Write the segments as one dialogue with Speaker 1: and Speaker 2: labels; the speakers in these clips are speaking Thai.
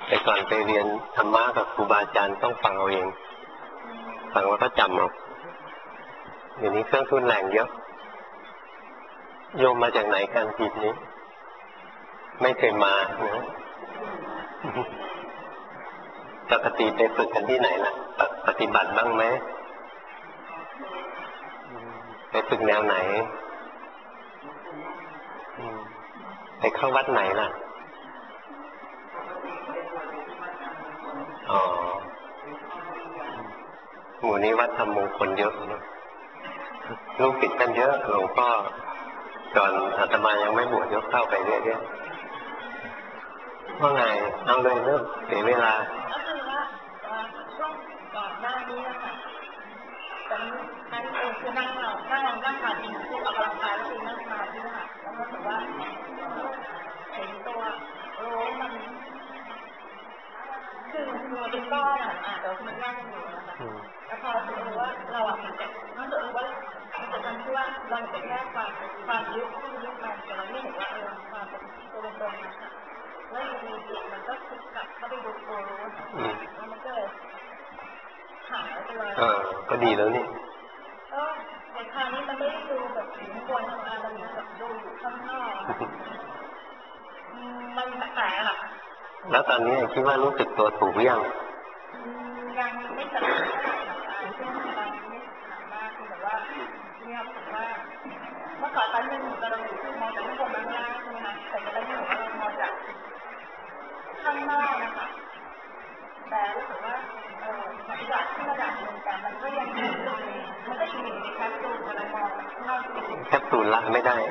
Speaker 1: แต่ก่อนไปเรียนธรรมะกับครูบาอาจารย์ต้องฟังเอาเองฟังแล้วก็จำเอาเดี๋ยวนี้เครื่องทุนแรงเยอะโยมมาจากไหนกันทีนี้ไม่เคยมานะปกติไปฝึกกันที่ไหนล่ะปฏิบัติบ้างไหมไปฝึกแนวไหนไปเข้าวัดไหนล่ะอ๋อหมู่นี้วัดธรรมมงคลเยอะลูกศิษย์กันเยอะหลวงพ่อก่อนอาตมายังไม่บวชยกเข้าไปเรื่อยๆว่าไงเอาเลยเริ่มเสียเวลา
Speaker 2: ช่วงก่อนหน้านี้นะคะตอนนั้นคือนั่งขาจริงคือออกกำลังกายคือนั่งขาจริงค่ะแล้วก็ถือว่าเห็นตัวมันคือมันเป็นก้อนแต่มันนั่งอยู่นะคะแล้วพอรู้ว่าเรามันจะรู้สึกว่ามันจะทำที่ว่าเราจะแค่ความยึดมันแต่เราไม่เห็นว่าความเป็นตัวตรงนะคะแล้วมีเสียงมันก็คลิกกลับเข้าไปดูตัวรู้แล้วมันก็เลยหายไปเลย
Speaker 1: ก็ดีแล้วนี่
Speaker 2: แต่คราวนี้มันไม่ได้ดูแบบถึงบนของมันเหมือนแบบดูข้างนอกมันแปลกอ่ะ
Speaker 1: แล้วตอนนี้คิดว่ารู้สึกตัวถูกหรือยัง
Speaker 2: ไม่สบายช่วงตอนนี้ไม่สบายคือแบบว่าเนี่ยผมว่าเมื่อก่อนตอนนึงเราอยู่ที่มองจากข้างบนมาข้างล่างใช่ไหมคะแต่ตอนนี้เรามองจากข้างนอกนะคะแต่รู้สึกว่าหลังจากที่ระดับหนึ่งแต่มันก็ยังอยู่ในแคปซูลอะไรมองนอก
Speaker 1: แคปซูลละไม่ได้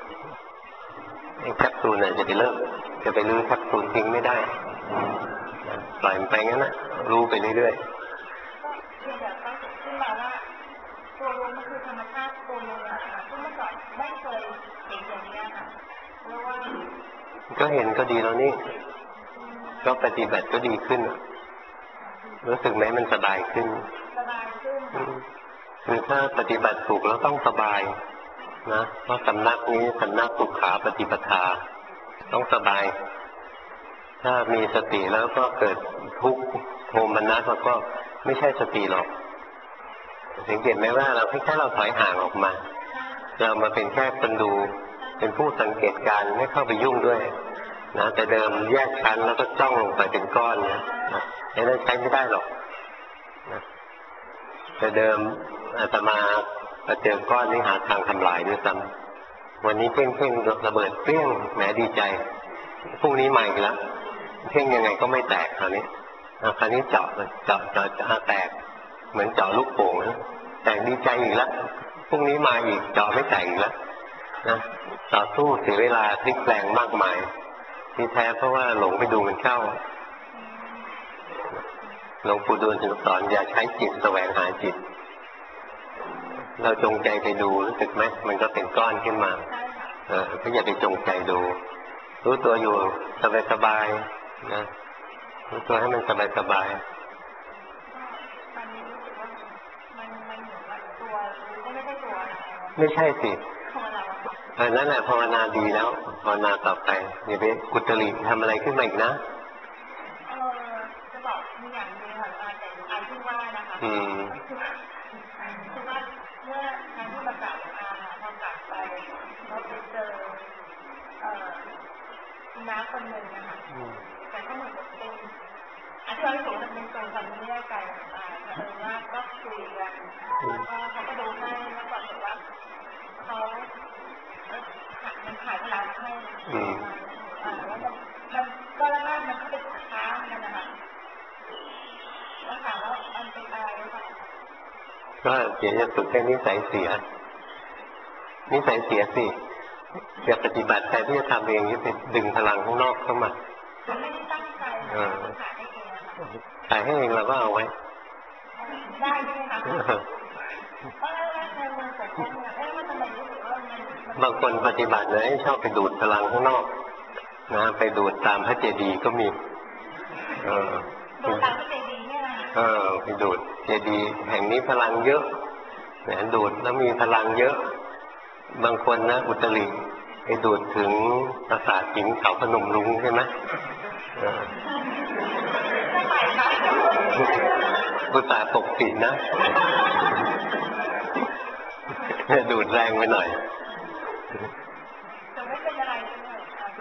Speaker 1: แคปซูลน่ะจะไปเลิกจะไปลื้อแคปซูลทิ้งไม่ได้ปล่อยมันไปงั้นนะรู้ไปเรื่อย
Speaker 2: ๆก็คือแบบต้องขึ้นมาว่าตัวรู้มันคือธรรมชาติตัวรู้อะค่ะที่เมื่อก่อนไม่เคยเห็นอย่างนี้ค่ะเพราะว่า
Speaker 1: ก็เห็นก็ดีแล้วนี่ก็ปฏิบัติก็ดีขึ้นรู้สึกไหมมันสบายขึ้นคือถ้าปฏิบัติถูกแล้วต้องสบายนะเพราะสำนักนี้สำนักสุขาปฏิปทาต้องสบายถ้ามีสติแล้วก็เกิดทุกข์โทมนัสแล้วก็ไม่ใช่สติหรอกสังเกตไหมว่าเราแค่เราถอยห่างออกมาเรามาเป็นแค่คนดูเป็นผู้สังเกตการไม่เข้าไปยุ่งด้วยนะแต่เดิมแยกชั้นแล้วก็จ้องลงไปเป็นก้อนเนี่ยนั้นใช้ไม่ได้หรอกนะแต่เดิมอาตมาเจอก้อนนี้หาทางทำลายด้วยซ้ำวันนี้เพ่งระเบิดเปี้ยงแหมดีใจพรุ่งนี้ใหม่อีกแล้วเพ่งยังไงก็ไม่แตกคราวนี้เจาะแตกเหมือนเจาะลูกโป่งนะแต่ดีใจอีกแล้วพรุ่งนี้มาอีกเจาะไม่แตกอีกแล้วนะต่อสู้เสียเวลาพลิกแปลงมากมายที่แท้เพราะว่าหลงไปดูมันเข้าหลวงปู่ดูลจึงสอนอย่าใช้จิตแสวงหาจิตเราจงใจไปดูรู้สึกไหมมันก็เป็นก้อนขึ้นมาก็อย่าไปจงใจดูรู้ตัวอยู่สบายๆนะรู้ตัวให้มันสบายๆไม่ใช่สินั่นแหละภาวนาดีแล้วภาวนาต่อไปอย่าไปกุศลีทำอะไรขึ้นมาอีกนะ
Speaker 2: จะบอกมีอย่างนึงค่ะแต่อันที่ว่านะคะคือว่าเมื่อครั้งที่ประกาศพอกลับไปเราไปเจอน้าคนหนึ่งนะคะแต่ก็เหมือนกับเป็นอธิบายไม่ถูกมันเป็นตรงกันไม่ได้ไกลว่าก็คุยกันแล้วก็เขาก็ดูให้แล้วก็บอกว่าเขามันถ่ายพลังให้แล้วมันก็แรกมันก็เป็นค้างกันนะคะแล้วถามว่ามันเป็นอะไรหรือเปล่า
Speaker 1: ก็เดี๋ยวจะฝึกให้นิสัยเสียสิจะปฏิบัติแต่ที่จะทำเองจะดึงพลังข้างนอกเข้ามา
Speaker 2: ไม่ได้ตั้งใจ
Speaker 1: ถ่ายให้เองเราก็เอาไว้
Speaker 2: ได้ใช่ไหมคะ
Speaker 1: บางคนปฏิบัติเลยชอบไปดูดพลังข้างนอกนะไปดูดตามพระเจดีย์ก็มี
Speaker 2: ดูดตามพระเจดีย์เนี่ย
Speaker 1: นะไปดูดเจดีย์แห่งนี้พลังเยอะเนี่ยดูดแล้วมีพลังเยอะบางคนนะอุตริไปดูดถึงปราสาทหินเขาพนมรุ้งใช่ไหมอุตส่าห์ปกปิดนะดูดแรงไปหน่อย
Speaker 2: แต่ไม่เป็นอะไรใช่ไหม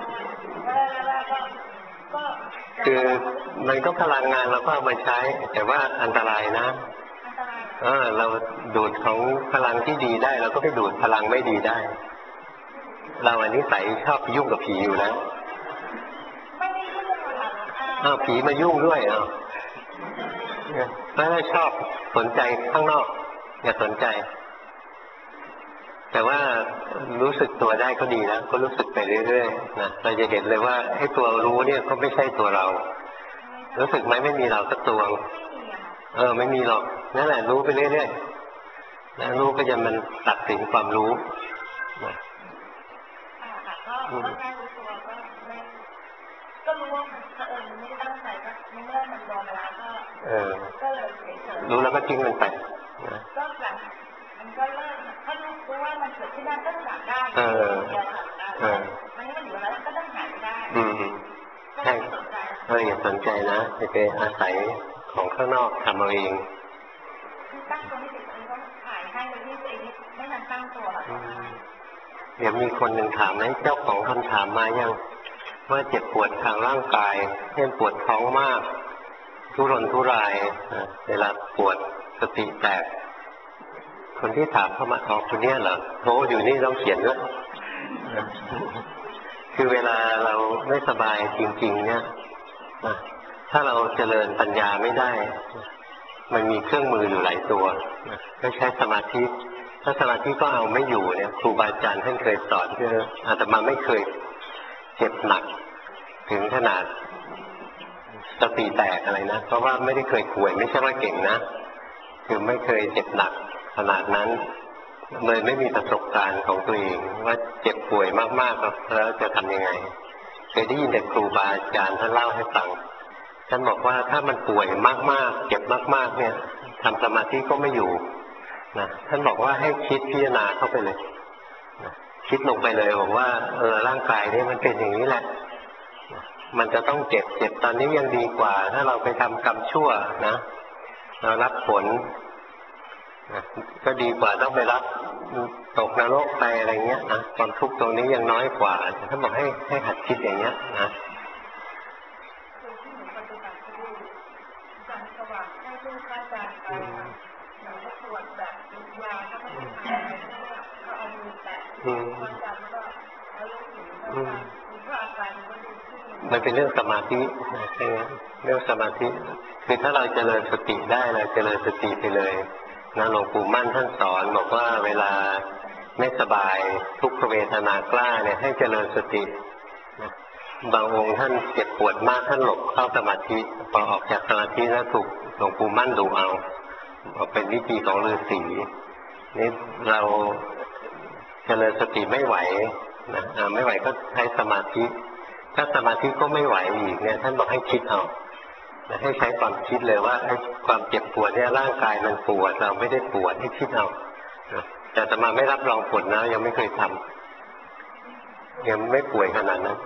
Speaker 2: ก็
Speaker 1: คือมันก็พลังงานเราก็เอามาใช้แต่ว่าอันตรายนะเราดูดของพลังที่ดีได้เราก็ไปดูดพลังไม่ดีได้เราอันนี้ใส่ชอบยุ่งกับผีอยู่แล้วผีมายุ่งด้วยถ้าชอบสนใจข้างนอกอย่าสนใจแต่ว่ารู้สึกตัวได้ก็ดีนะก็รู้สึกไปเรื่อยๆนะเราจะเห็นเลยว่าไอ้ตัวรู้เนี่ยก็ไม่ใช่ตัวเรารู้สึกไหมไม่มีเราสักตัวไม่มีหรอกนั่นแหละรู้ไปเรื่อยๆแล้วรู้ก็จะมันตัดสินความรู้นะ
Speaker 2: ก็รู้ว่าไม่ได้ตั้งใจก็เมื่อมันโดนแล้วก็เลยเฉย
Speaker 1: ๆรู้แล้วก็ทิ้งมันไป
Speaker 2: ก็หลังมันก็เริ่มถ้ารู้ว่ามันเกิดที่นั่นก็หลังได้มันก็อยู่แล้วก็ต้องหายได้
Speaker 1: ใช่อย่าสนใจนะไปอาศัยของข้างนอกทำเอาเอง
Speaker 2: ตั้งตัวไม่ติดก็ถ่ายให้เลยที่ตัวเองไม่ทันตั้งตัว
Speaker 1: เดี๋ยวมีคนหนึ่งถามนะเจ้าของคำถามมายังว่าเจ็บปวดทางร่างกายเช่นปวดท้องมากทุรนทุรายเวลาปวดสติแตกคนที่ถามเข้ามาคนนี้เหรอโทรอยู่นี่ต้องเขียนด้วยคือเวลาเราไม่สบายจริงๆเนี่ยถ้าเราเจริญปัญญาไม่ได้มันมีเครื่องมืออยู่หลายตัวก็ใช้สมาธิถ้าสมาธิก็เอาไม่อยู่เนี่ยครูบาอาจารย์ท่านเคยสอนคืออาตมาไม่เคยเจ็บหนักถึงขนาดสติแตกอะไรนะเพราะว่าไม่ได้เคยป่วยไม่ใช่ว่าเก่งนะคือไม่เคยเจ็บหนักขนาดนั้นเลยไม่มีประสบการณ์ของตัวเองว่าเจ็บป่วยมากๆแล้วจะทำยังไงเคยได้ยินแต่ครูบาอาจารย์ท่านเล่าให้ฟังท่านบอกว่าถ้ามันป่วยมากๆเจ็บมากๆเนี่ยทำสมาธิก็ไม่อยู่นะท่านบอกว่าให้คิดพิจารณาเข้าไปเลยนะคิดลงไปเลยบอกว่าร่างกายนี้มันเป็นอย่างนี้แหละมันจะต้องเจ็บตอนนี้ยังดีกว่าถ้าเราไปทำกรรมชั่วนะเรารับผลก็ดีกว่าต้องไปรับตกนรกไปอะไรเงี้ยนะความทุกข์ตรงนี้ยังน้อยกว่าท่านบอกให้หัดคิดอย่างเงี้ยนะมันเป็นเรื่องสมาธิเรื่องสมาธิคือถ้าเราเจริญสติได้เราเจริญสติไปเลยนะหลวงปู่มั่นท่านสอนบอกว่าเวลาไม่สบายทุกขเวทนากล้าเนี่ยให้เจริญสติบางองค์ท่านเจ็บปวดมากท่านหลบเข้าสมาธิพอออกจากสมาธิแล้วถูกหลวงปู่มั่นดุเอาเป็นวิธีของฤาษีนี่เราเจริญสติไม่ไหวนะไม่ไหวก็ใช้สมาธิถ้าสมาธิก็ไม่ไหวอีกเนี่ยท่านบอกให้คิดเอาให้ใช้ความคิดเลยว่าไอ้ความเจ็บปวดเนี่ยร่างกายมันปวดเราไม่ได้ปวดให้คิดเอาแต่อาตมาไม่รับรองผลนะยังไม่เคยทำยังไม่ป่วยขนาดนั้น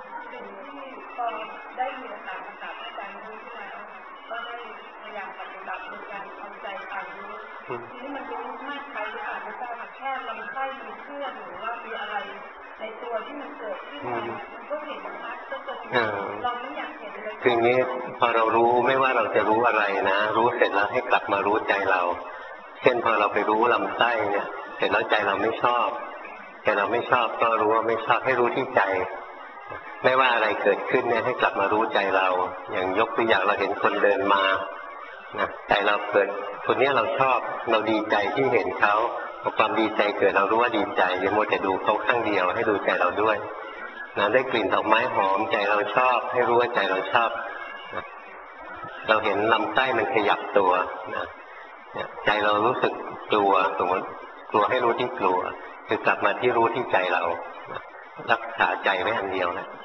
Speaker 2: ได้มีโอกาสมาอาจารย์รู้มาก็ได้พยายามปฏิบัติในการเอาใจตามรู้ทีนี้มันรู้มากไปหรือเปล่าไม่ทราบแค่ลำไส้มีเคลื่อนหรือว่ามีอะไรในตัวที่มันเกิดขึ้นมันก็เห็นชัดก็จะเราไม่อยากเห็นเลย
Speaker 1: คืออย่างนี้พอเรารู้ไม่ว่าเราจะรู้อะไรนะรู้เสร็จแล้วให้กลับมารู้ใจเราเช่นพอเราไปรู้ลำไส้เนี่ยเสร็จแล้วใจเราไม่ชอบใจเราไม่ชอบก็รู้ว่าไม่ชอบให้รู้ที่ใจไม่ว่าอะไรเกิดขึ้นเนี่ยให้กลับมารู้ใจเราอย่างยกตัวอย่างเราเห็นคนเดินมานะใจเราเกิดคนนี้เราชอบเราดีใจที่เห็นเขาพอความดีใจเกิดเรารู้ว่าดีใจอย่ามัวแต่ดูเขาข้างเดียวให้ดูใจเราด้วยนะได้กลิ่นดอกไม้หอมใจเราชอบให้รู้ว่าใจเราชอบนะเราเห็นลำไส้มันขยับตัวนะใจเรารู้สึกกลัวสมมติกลัวให้รู้ที่กลัวคือกลับมาที่รู้ที่ใจเรารักษาใจไว้อันเดียวนะ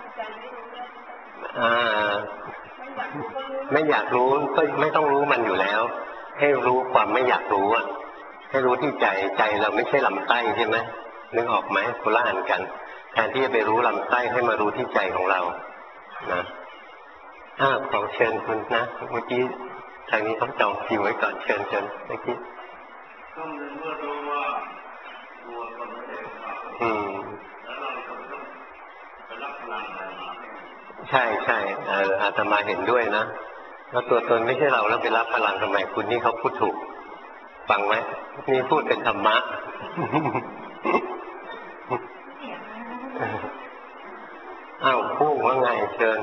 Speaker 1: ไม่อยากรู้ก็ไม่ต้องรู้มันอยู่แล้วให้รู้ความไม่อยากรู้อ่ะให้รู้ที่ใจเราไม่ใช่ลำไส้ใช่ไหมนึกออกไหมคนละอันกันแทนที่จะไปรู้ลำไส้ให้มารู้ที่ใจของเรานะขอเชิญคุณนะเมื่อกี้ทางนี้ต้องจองคิวไว้ก่อนเชิญเมื่อกี้
Speaker 3: ก็เมื่อรู้ว่าตัวตนเองแล้วเราต้องไปรับพลังอะไรมา
Speaker 1: ใช่อาตมาเห็นด้วยนะว่าตัวตนไม่ใช่เราแล้วไปรับพลังทำไมคุณนี่เขาพูดถูกฟังไหมนี่พูดเป็นธรรมะอ้าวพูดว่าไงเชิญ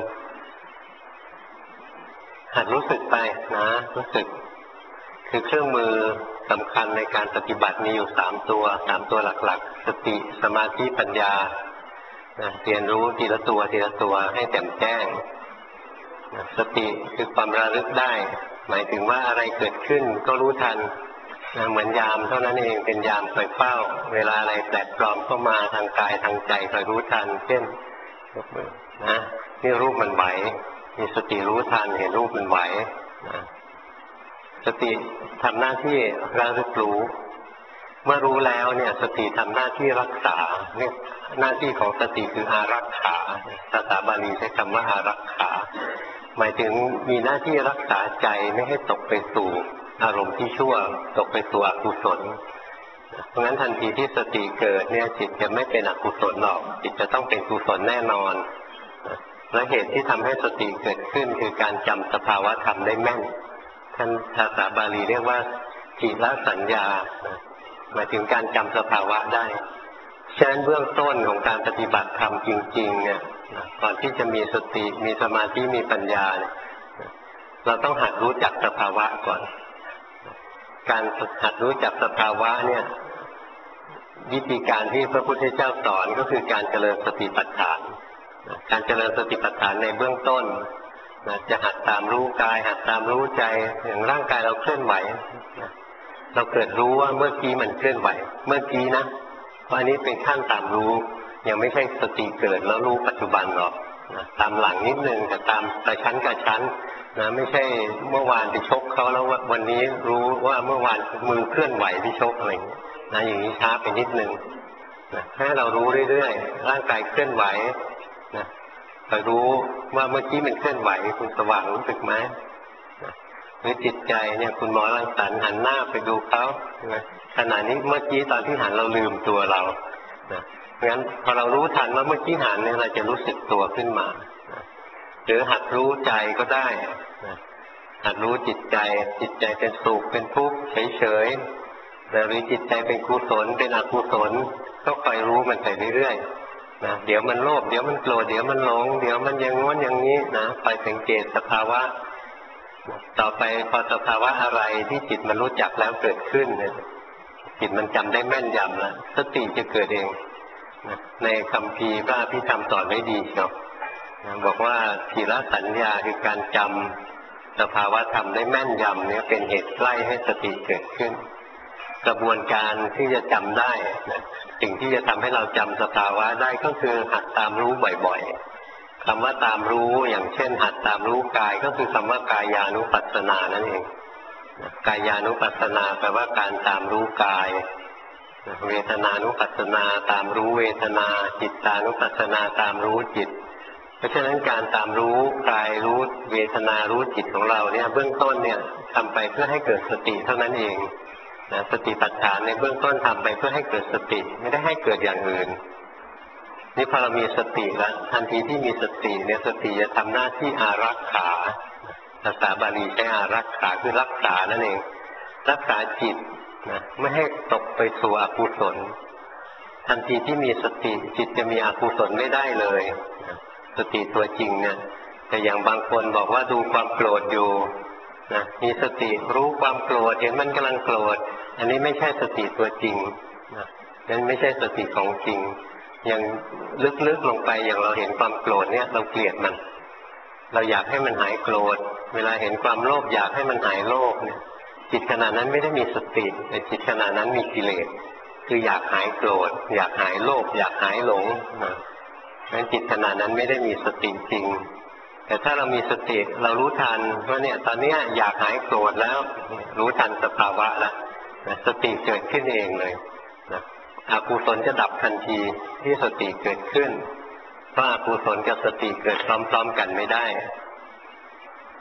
Speaker 1: หัดรู้สึกไปนะรู้สึกคือเครื่องมือสำคัญในการปฏิบัติมีอยู่3 ตัวหลักๆสติสมาธิปัญญาเรียนรู้ทีละตัวให้แจ่มแจ้งสติคือความระลึกได้หมายถึงว่าอะไรเกิดขึ้นก็รู้ทันเหมือนยามเท่านั้นเองเป็นยามคอยเฝ้าเวลาอะไรแปลกปลอมเข้ามาทางกายทางใจคอยรู้ทันเช่นนะนี่รูปมันไหวมีสติรู้ทันเห็นรูปมันไหวนะสติทำหน้าที่ระลึกรู้เมื่อรู้แล้วเนี่ยสติทำหน้าที่รักษาเนี่ยหน้าที่ของสติคืออารักขาภาษาบาลีใช้คำว่าอารักขาหมายถึงมีหน้าที่รักษาใจไม่ให้ตกไปสู่อารมณ์ที่ชั่วตกไปสู่อกุศลเพราะงั้นทันทีที่สติเกิดเนี่ยจิตจะไม่เป็นอกุศลหรอกจิตจะต้องเป็นกุศลแน่นอนและเหตุที่ทำให้สติเกิดขึ้นคือการจำสภาวะธรรมได้แม่นท่านภาษาบาลีเรียกว่าจิตสัญญาหมายถึงการจำสภาวะได้ฉะนั้นเบื้องต้นของการปฏิบัติธรรมจริงๆเนี่ยก่อนที่จะมีสติมีสมาธิมีปัญญาเนี่ยเราต้องหัดรู้จักสภาวะก่อนการหัดรู้จักสภาวะเนี่ยวิธีการที่พระพุทธเจ้าสอนก็คือการเจริญสติปัฏฐานการเจริญสติปัฏฐานในเบื้องต้นจะหัดตามรู้กายหัดตามรู้ใจอย่างร่างกายเราเคลื่อนไหวเราเกิดรู้ว่าเมื่อกี้มันเคลื่อนไหวเมื่อกี้นะเพราะอันนี้เป็นขั้นตามรู้ยังไม่ใช่สติเกิดแล้วรู้ปัจจุบันหรอกตามหลังนิดนึงแต่ตามกระชั้นนะไม่ใช่เมื่อวานไปชกเขาแล้ววันนี้รู้ว่าเมื่อวานมือเคลื่อนไหวที่ชกอะไรอย่างนี้นะอย่างนี้ช้าไปนิดนึงนะให้เรารู้เรื่อยๆร่างกายเคลื่อนไหวนะเรารู้ว่าเมื่อกี้มันเคลื่อนไหวคุณสว่างรู้สึกไหมหรือจิตใจเนี่ยคุณหมอรังสรรค์หันหน้าไปดูเขาขณะนี้เมื่อกี้ตอนที่หันเราลืมตัวเรางั้นพอเรารู้ทันว่าเมื่อกี้หันเนี่ยเราจะรู้สึกตัวขึ้นมาหรือหัดรู้ใจก็ได้หัดรู้จิตใจเป็นสุขเป็นทุกข์เฉยๆหรือจิตใจเป็นกุศลเป็นอกุศลก็คอยรู้มันไปเรื่อยๆนะเดี๋ยวมันโลภเดี๋ยวมันโกรธเดี๋ยวมันหลงเดี๋ยวมันอย่างง้นอย่างนี้นะคอยสังเกตสภาวะต่อไปพอสภาวะอะไรที่จิตมันรู้จักแล้วเกิดขึ้นเนี่ยจิตมันจำได้แม่นยำแล้วสติจะเกิดเองในคัมภีร์พระอภิธรรมสอนไว้ดีครับบอกว่าทีละสัญญาคือการจำสภาวะธรรมได้แม่นยำเนี่ยเป็นเหตุใกล้ให้สติเกิดขึ้นกระบวนการที่จะจำได้สิ่งที่จะทำให้เราจำสภาวะได้ก็คือหัดตามรู้บ่อยๆคำว่าตามรู้อย่างเช่นหัดตามรู้กายก็คือคำว่ากายานุปัสสนานั่นเองกายานุปัสสนาแปลว่าการตามรู้กายเวทนานุปัสสนาตามรู้เวทนาจิตตานุปัสสนาตามรู้จิตเพราะฉะนั้นการตามรู้กายรู้เวทนารู้จิตของเราเนี่ยเบื้องต้นเนี่ยทำไปเพื่อให้เกิดสติเท่านั้นเองสติปัฏฐานในเบื้องต้นทำไปเพื่อให้เกิดสติไม่ได้ให้เกิดอย่างอื่นนี่พอเรามีสติแล้วทันทีที่มีสติเนี่ยสติจะทำหน้าที่อารักขาภาษาบาลีใช้อารักขาคือรักษานั่นเองรักษาจิตนะไม่ให้ตกไปสู่อกุศลทันทีที่มีสติจิตจะมีอกุศลไม่ได้เลยสติตัวจริงเนี่ยแต่อย่างบางคนบอกว่าดูความโกรธอยู่นะมีสติรู้ความโกรธเห็นมันกำลังโกรธอันนี้ไม่ใช่สติตัวจริงนะนั่นไม่ใช่สติของจริงอย่างลึกๆลงไปอย่างเราเห็นความโกรธเนี่ยเราเกลียดมันเราอยากให้มันหายโกรธเวลาเห็นความโลภอยากให้มันหายโลภเนี่ยจิตขณะนั้นไม่ได้มีสติแต่จิตขณะนั้นมีกิเลสคืออยากหายโกรธอยากหายโลภอยากหายหลงนะงั้นจิตขณะนั้นไม่ได้มีสติจริงแต่ถ้าเรามีสติเรารู้ทันว่าเนี่ยตอนนี้อยากหายโกรธแล้วรู้ทันสภาวะแล้วสติเกิดขึ้นเองเลยนะอกุศลจะดับทันทีที่สติเกิดขึ้นเพราะอกุศลกับสติเกิดพร้อมๆกันไม่ได้ฉ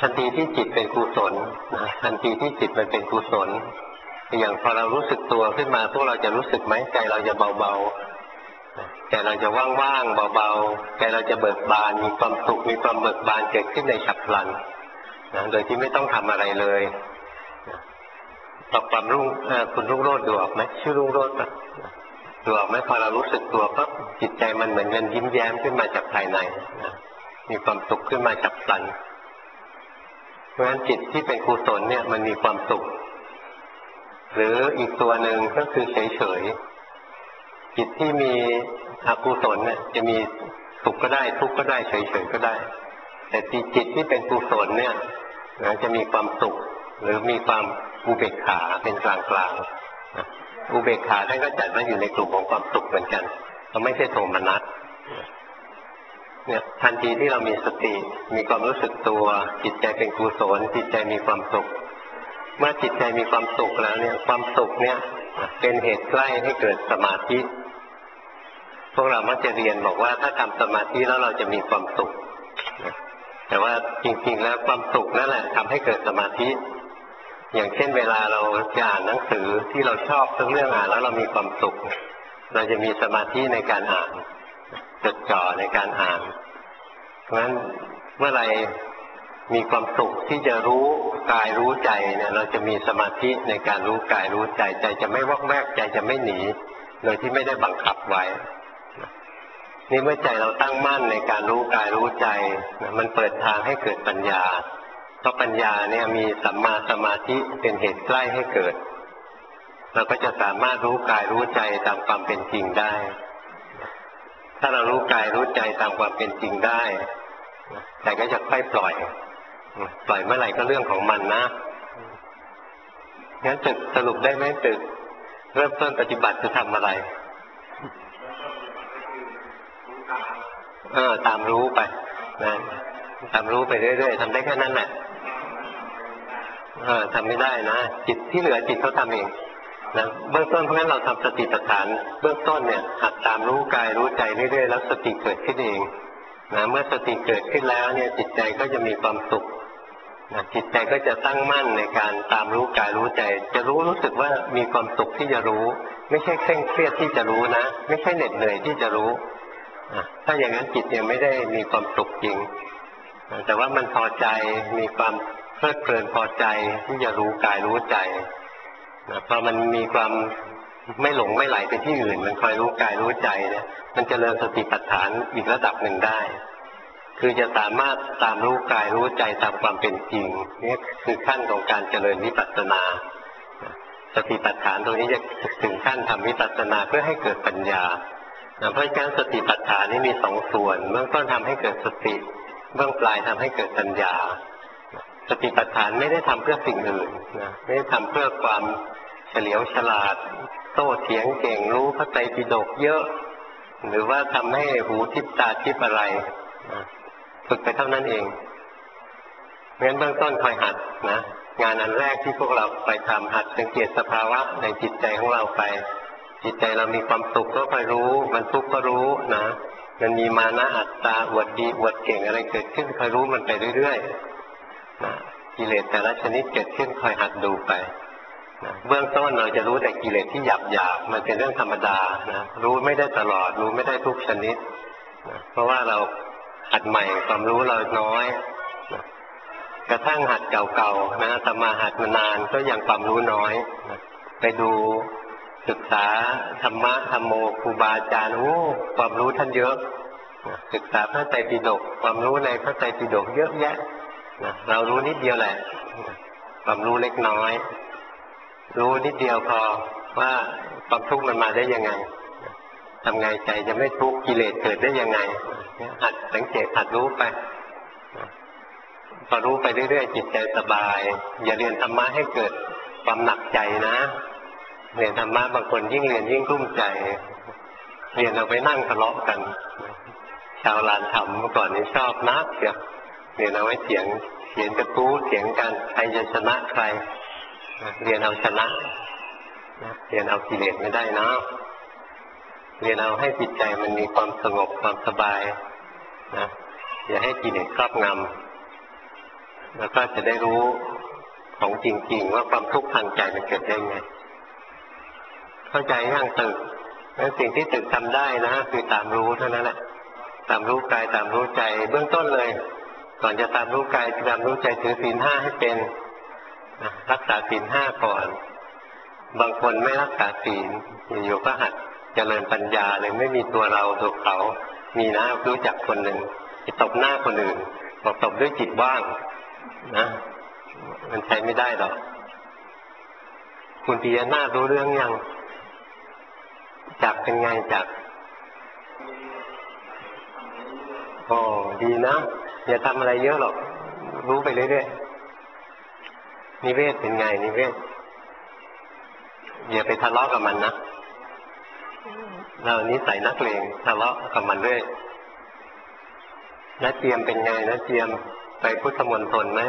Speaker 1: ทันทีที่จิตเป็นกุศลนะทันทีที่จิตมันเป็นกุศลอย่างพอเรารู้สึกตัวขึ้นมาพวกเราจะรู้สึกไหมใจเราจะเบาๆใจเราจะว่างๆเบาๆใจเราจะเบิกบานมีความสุขมีความเบิกบานเกิดขึ้นในฉับพลันนะโดยที่ไม่ต้องทำอะไรเลยต่อความคุณรุ่งโรจน์ดูออกไหมชื่อรุ่งโรจน์ดูออกไหมพอเรารู้สึกตัวปั๊บจิตใจมันเหมือนเงินยิ้มแย้มขึ้นมาจากภายในนะมีความสุขขึ้นมาฉับพลันเพราะฉะนั้นจิตที่เป็นกุศลเนี่ยมันมีความสุขหรืออีกตัวหนึ่งก็คือเฉยๆจิตที่มีอกุศลเนี่ยจะมีสุขก็ได้ทุกข์ก็ได้เฉยๆก็ได้แต่จิตที่เป็นกุศลเนี่ยจะมีความสุขหรือมีความอุเบกขาเป็นกลางๆอุเบกขาท่านก็จัดว่าอยู่ในกลุ่มของความสุขเหมือนกันเราไม่ใช่โทมนัสเนี่ยทันทีที่เรามีสติมีความรู้สึกตัวจิตใจเป็นกุศลจิตใจมีความสุขเมื่อจิตใจมีความสุขแล้วเนี่ยความสุขเนี่ยเป็นเหตุใกล้ให้เกิดสมาธิพวกเรามักจะเรียนบอกว่าถ้าทำสมาธิแล้วเราจะมีความสุขแต่ว่าจริงๆแล้วความสุขนั่นแหละทำให้เกิดสมาธิอย่างเช่นเวลาเราอ่านหนังสือที่เราชอบทั้งเรื่องอ่านแล้วเรามีความสุขเราจะมีสมาธิในการอ่านจดจ่อในการอ่านเพราะฉะนั้นเมื่อไรมีความสุขที่จะรู้กายรู้ใจเนี่ยเราจะมีสมาธิในการรู้กายรู้ใจใจจะไม่วอกแวกใจจะไม่หนีโดยที่ไม่ได้บังคับไว้นี่เมื่อใจเราตั้งมั่นในการรู้กายรู้ใจมันเปิดทางให้เกิดปัญญาเพราะปัญญาเนี่ยมีสัมมาสมาธิเป็นเหตุใกล้ให้เกิดเราก็จะสามารถรู้กายรู้ใจตามความเป็นจริงได้ถ้าเรารู้กายรู้ใจตามความเป็นจริงได้ใจก็จะค่อยปล่อยเมื่อไหร่ก็เรื่องของมันนะงั้นตึกสรุปได้ไหมตึกเริ่มต้นปฏิบัติจะทำอะไรตามรู้ไปนะตามรู้ไปเรื่อยๆทำได้แค่นั้นแหละทำไม่ได้นะจิตที่เหลือจิตเขาทำเองนะเบื้องต้นเพราะงั้นเราทำสติปัฏฐานเบื้องต้นเนี่ยหัดตามรู้กายรู้ใจเรื่อยๆแล้วสติเกิดขึ้นเองนะเมื่อสติเกิดขึ้นแล้วเนี่ยจิตใจก็จะมีความสุขนะจิตใจก็จะตั้งมั่นในการตามรู้กายรู้ใจจะรู้สึกว่ามีความสุขที่จะรู้ไม่ใช่เคร่งเครียดที่จะรู้นะไม่ใช่เหน็ดเหนื่อยที่จะรู้ถ้าอย่างนั้นจิตยังไม่ได้มีความสุขจริงแต่ว่ามันพอใจมีความเพลิดเพลินพอใจที่จะรู้กายรู้ใจพอมันมีความไม่หลงไม่ไหลไปที่อื่นมันคอยรู้กายรู้ใจเนี่ยมันจะเจริญสติปัฏฐานอีกระดับหนึ่งได้คือจะสามารถตามรู้กายรู้ใจตามความเป็นจริงนี่คือขั้นของการเจริญวิปัสสนาสติปัฏฐานตรงนี้จะถึงขั้นทำวิปัสสนาเพื่อให้เกิดปัญญาเพราะการสติปัฏฐานนี้มีสองส่วนเบื้องต้นทำให้เกิดสติเบื้องปลายทำให้เกิดปัญญาสติปัฏฐานไม่ได้ทำเพื่อสิ่งอื่นนะไม่ได้ทำเพื่อความเฉลียวฉลาดโต้เถียงเก่งรู้พระไตรปิฎกเยอะหรือว่าทำให้หูทิพตาทิพอะไรฝึกไปเท่านั้นเองงั้นเบื้องต้นคอยหัดนะงานอันแรกที่พวกเราไปทำหัดสังเกตสภาวะในจิตใจของเราไปจิตใจเรามีความสุขก็คอยรู้มันทุกข์ก็รู้นะมันมีมานะอัตตาอวดดีอวดเก่งอะไรเกิดขึ้นคอยรู้มันไปเรื่อยๆนะกิเลสแต่ละชนิดเกิดขึ้นคอยหัดดูไปนะเบื้องต้นเราจะรู้แต่กิเลสที่หยาบๆมันเป็นเรื่องธรรมดานะรู้ไม่ได้ตลอดรู้ไม่ได้ทุกชนิดนะเพราะว่าเราหัดใหม่ความรู้เราน้อยนะกระทั่งหัดเก่าๆนะแต่มาหัดมานานก็ยังความรู้น้อยนะไปดูศึกษาธรรมะธรรมโมครูบาอาจารย์ความรู้ท่านเยอะศึกษาพระไตรปิฎกความรู้ในพระไตรปิฎกเยอะแยะเรารู้นิดเดียวแหละความรู้เล็กน้อยรู้นิดเดียวพอว่าความทุกข์มันมาได้ยังไงทำไงใจจะไม่ทุกข์กิเลสเกิดได้ยังไงหัดสังเกตหัดรู้ไปพอรู้ไปเรื่อยๆจิตใจสบายอย่าเรียนธรรมะให้เกิดความหนักใจนะเรียนธรรมะบางคนยิ่งเรียนยิ่งรุ่มใจเรียนเอาไปนั่งทะเลาะกันชาวลานธรรมเมื่อก่อนนี้ชอบนักเรียนเอาไว้เถียงกระทู้เถียงกันใครจะชนะใครเรียนเอาชนะเรียนเอากิเลสไม่ได้นะเรียนเอาให้จิตใจมันมีความสงบความสบายนะอย่าให้กิเลสครอบงำแล้วก็จะได้รู้ของจริงๆว่าความทุกข์ทางใจมันเกิดได้ไงเข้าใจยังตึกแล้วสิ่งที่ตึกทำได้นะคือตามรู้เท่านั้นแหละตามรู้กายตามรู้ใจเบื้องต้นเลยก่อนจะตามรู้กายตามรู้ใจถือศีล 5ให้เป็นรักษาศีล 5ก่อนบางคนไม่รักษาศีลอยู่ๆก็หัดเจริญปัญญาเลยไม่มีตัวเราตัวเขามีนะรู้จักคนหนึ่งตบหน้าคนอื่นบอกตบด้วยจิตว่างนะมันใช้ไม่ได้หรอกคุณปิยนาถรู้เรื่องยังจักเป็นไงจักโอ้ดีนะอย่าทำอะไรเยอะหรอกรู้ไปเรื่อยๆนิเวศเป็นไงนิเวศอย่าไปทะเลาะกับมันนะเรานิสัยนักเลงทะเลาะกับมันด้วยน้าเจียมเป็นไงน้าเจียมไปพุทธมณฑลไหม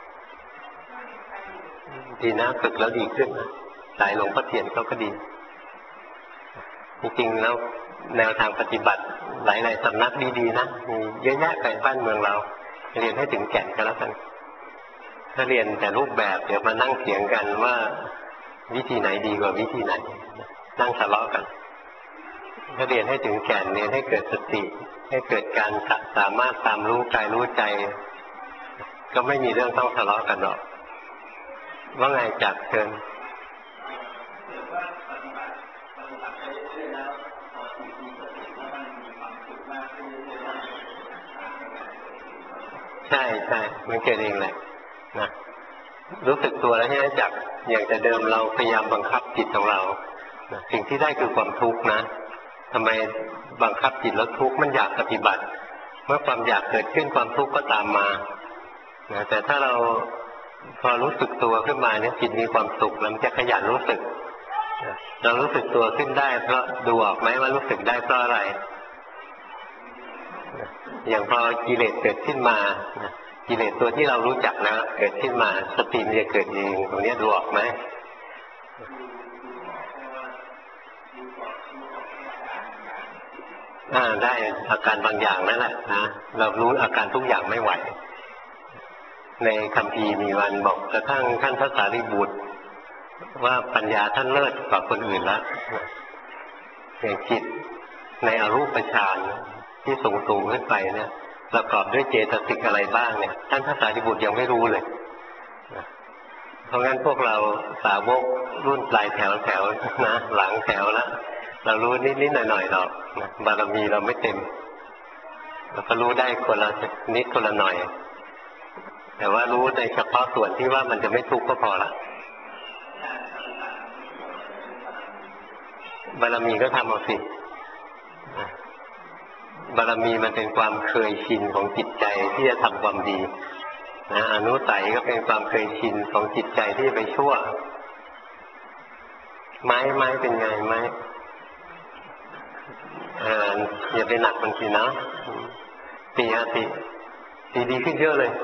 Speaker 1: ดีนะฝึกแล้วดีขึ้นนะสายหลวงพ่อเทียนเขาก็ดีจริงๆแล้วแนวทางปฏิบัติหลายๆสำนักดีๆนะมีเยอะแยะไปบ้านเมืองเราเรียนให้ถึงแก่นก็แล้วกันถ้าเรียนแต่รูปแบบเดี๋ยวมานั่งเถียงกันว่าวิธีไหนดีกว่าวิธีไหนนั่งทะเลาะกันถ้าเรียนให้ถึงแก่นเรียนให้เกิดสติให้เกิดการสามารถตามรู้กายรู้ใจก็ไม่มีเรื่องต้องทะเลาะกันหรอกว่าไงจักเชิญใช่ใช่มันเกิดเองแหละนะรู้สึกตัวแล้วใช่ไหมจักอย่างแต่เดิมเราพยายามบังคับจิตของเราสิ่งที่ได้คือความทุกข์นะทำไมบังคับจิตแล้วทุกข์มันอยากปฏิบัติเมื่อความอยากเกิดขึ้นความทุกข์ก็ตามมาแต่ถ้าเราพอรู้สึกตัวขึ้นมาเนี่ยจิตมีความสุขแล้วมันจะขยันรู้สึกเรารู้สึกตัวขึ้นได้เพราะดูออกไหมว่ารู้สึกได้เพราะอะไรอย่างพอกิเลสเกิดขึ้นมากิเลสตัวที่เรารู้จักแล้วเกิดขึ้นมาสติมันจะเกิดเองตรงนี้ดูออกไหมได้อาการบางอย่างนั่นแหละนะเรารู้อาการทุกอย่างไม่ไหวในคัมภีร์มีวันบอกกระทั่งท่านพระสารีบุตรว่าปัญญาท่านเลิศกว่าคนอื่นแล้วอย่างจิตในอรูปฌานที่สูงขึ้นไปเนี่ยประกอบด้วยเจตสิกอะไรบ้างเนี่ยท่านพระสารีบุตรยังไม่รู้เลยเพราะงั้นพวกเราสาวกรุ่นปลายแถวนะหลังแถวแล้วเรารู้นิดหน่อยๆหรอกนะบารมีเราไม่เต็มเราก็รู้ได้คนละนิดคนละหน่อยแต่ว่ารู้ในเฉพาะส่วนที่ว่ามันจะไม่ทุกข์ก็พอละบารมีก็ทำเอาสิบารมีมันเป็นความเคยชินของจิตใจที่จะทำความดีนะอนุสัยก็เป็นความเคยชินของจิตใจที่จะไปชั่วไม้เป็นไงไม้อย่าไปหนักมันสินะตีดีขึ้นเยอะเลย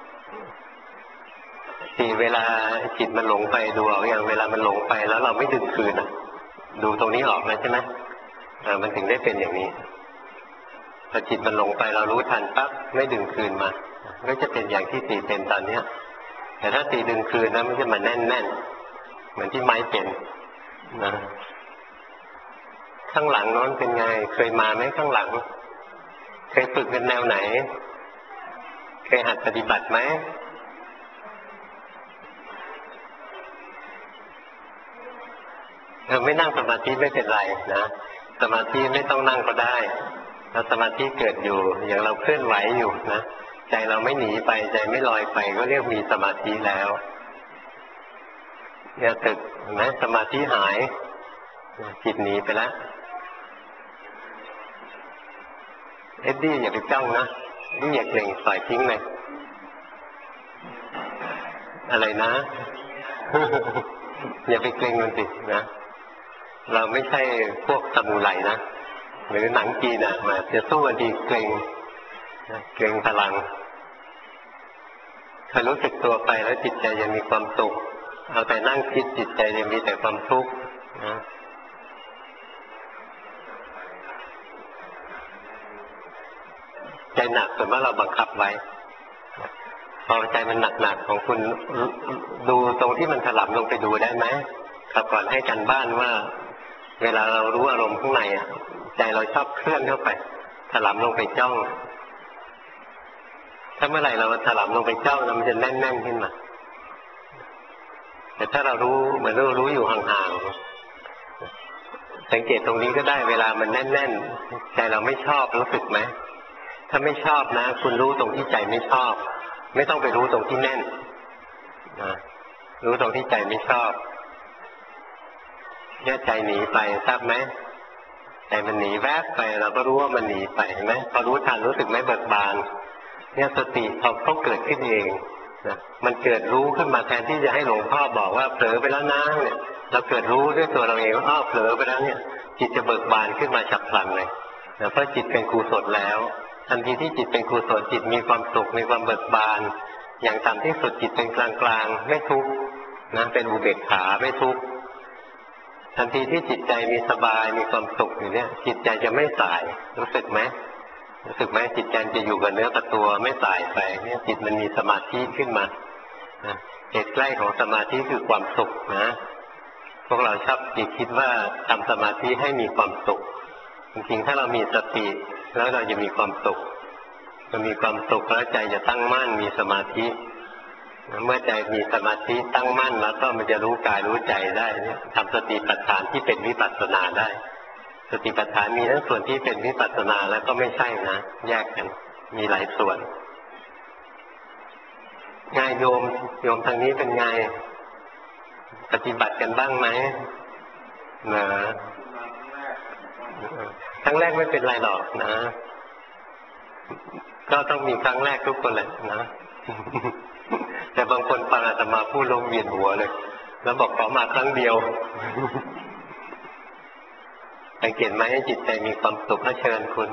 Speaker 1: ตีเวลาจิตมันหลงไปดูเอาอย่างเวลามันหลงไปแล้วเราไม่ดึงคืนดูตรงนี้ออกนะใช่ไหมมันถึงได้เป็นอย่างนี้พอจิตมันหลงไปเรารู้ทันปั๊บไม่ดึงคืนมาก็จะเป็นอย่างที่ตีเป็นตอนนี้แต่ถ้าตีดึงคืนนะมันจะมาแน่นเหมือนที่ไม้เป็นนะข้างหลังน้นเป็นไงเคยมาไหมข้างหลังเคยฝึกเป็นแนวไหนเคยหัดปฏิบัติไหมไม่นั่งสมาธิไม่เป็นไรนะสมาธิไม่ต้องนั่งก็ได้ถ้าสมาธิเกิดอยู่อย่างเราเคลื่อนไหวอยู่นะใจเราไม่หนีไปใจไม่ลอยไปก็เรียกมีสมาธิแล้วเนี่ยตึกนะสมาธิหายจิตหนีไปแล้วเอ็ดดี้อย่าไปจ้องนะนี่อย่าเกรงปล่อยทิ้งเลยอะไรนะอย่าไปเกรงมันสินะเราไม่ใช่พวกซามูไรนะหรือหนังจีนมาจะสู้กันดีเกรงพลังถ้ารู้สึกตัวไปแล้วจิตใจยังมีความสุขเอาแต่นั่งคิดจิตใจยังมีแต่ความทุกข์นะใจหนักแต่ว่าเราบังคับไว้พอใจมันหนักๆของคุณดูตรงที่มันถลำลงไปดูได้ไหมครับก่อนให้กันบ้านว่าเวลาเรารู้อารมณ์ข้างในใจเราชอบเคลื่อนเข้าไปถลำลงไปจ้องถ้าเมื่อไหร่เราถลำลงไปจ้องมันจะแน่นๆขึ้นมาแต่ถ้าเรารู้เหมือนเรารู้อยู่ห่างๆสังเกตตรงนี้ก็ได้เวลามันแน่นๆใจเราไม่ชอบรู้สึกไหมถ้าไม่ชอบนะคุณรู้ตรงที่ใจไม่ชอบไม่ต้องไปรู้ตรงที่แน่นนะรู้ตรงที่ใจไม่ชอบเนี่ยใจหนีไปทราบไหมใจมันหนีแวบไปเราก็รู้ว่ามันหนีไปเห็นไหมพอรู้ทันรู้สึกไหมเบิกบานเนี่ยสติเขาต้องเกิดขึ้นเองนะมันเกิดรู้ขึ้นมาแทนที่จะให้หลวงพ่อบอกว่าเผลอไปแล้วนะเนี่ยเราเกิดรู้ด้วยตัวเราเองว่าอ้าวเผลอไปแล้วเนี่ยจิตจะเบิกบานขึ้นมาฉับพลันเลยนะเพราะจิตเป็นกุศลแล้วทันทีที่จิตเป็นกุศลจิตมีความสุขมีความเบิกบานอย่างต่ำที่สุดจิตเป็นกลางๆไม่ทุกข์นะเป็นอุเบกขาไม่ทุกข์ทันทีที่จิตใจมีสบายมีความสุขอยู่เนี่ยจิตใจจะไม่สายรู้สึกไหมจิตใจจะอยู่กับเนื้อกับตัวไม่สายไปเนี่ยจิตมันมีสมาธิขึ้นมาเหตุใกล้ของสมาธิคือความสุขนะพวกเราชอบคิดว่าทำสมาธิให้มีความสุขจริงๆถ้าเรามีสติแล้วเราจะมีความสุขจะมีความสุขแล้วใจจะตั้งมั่นมีสมาธิเมื่อใจมีสมาธิตั้งมั่นแล้วก็มันจะรู้กายรู้ใจได้เนี่ยทำสติปัฏฐานที่เป็นวิปัสสนาได้สติปัฏฐานมีทั้งส่วนที่เป็นวิปัสสนาแล้วก็ไม่ใช่นะแยกกันมีหลายส่วนไงโยมทางนี้เป็นไงปฏิบัติกันบ้างไหมนะครั้งแรกไม่เป็นไรหรอกนะก็ต้องมีครั้งแรกทุกคนแหละนะแต่บางคนฟังอาตมาพูดลงเวียนหัวเลยแล้วบอกขอมาครั้งเดียวสังเกตไหมให้จิตใจมีความสุขก็เชิญคุณ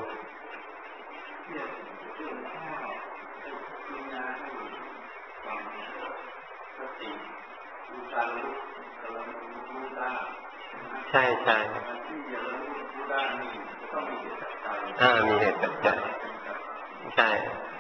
Speaker 1: ใช่ใช่มีเหตุปัจจัยใช่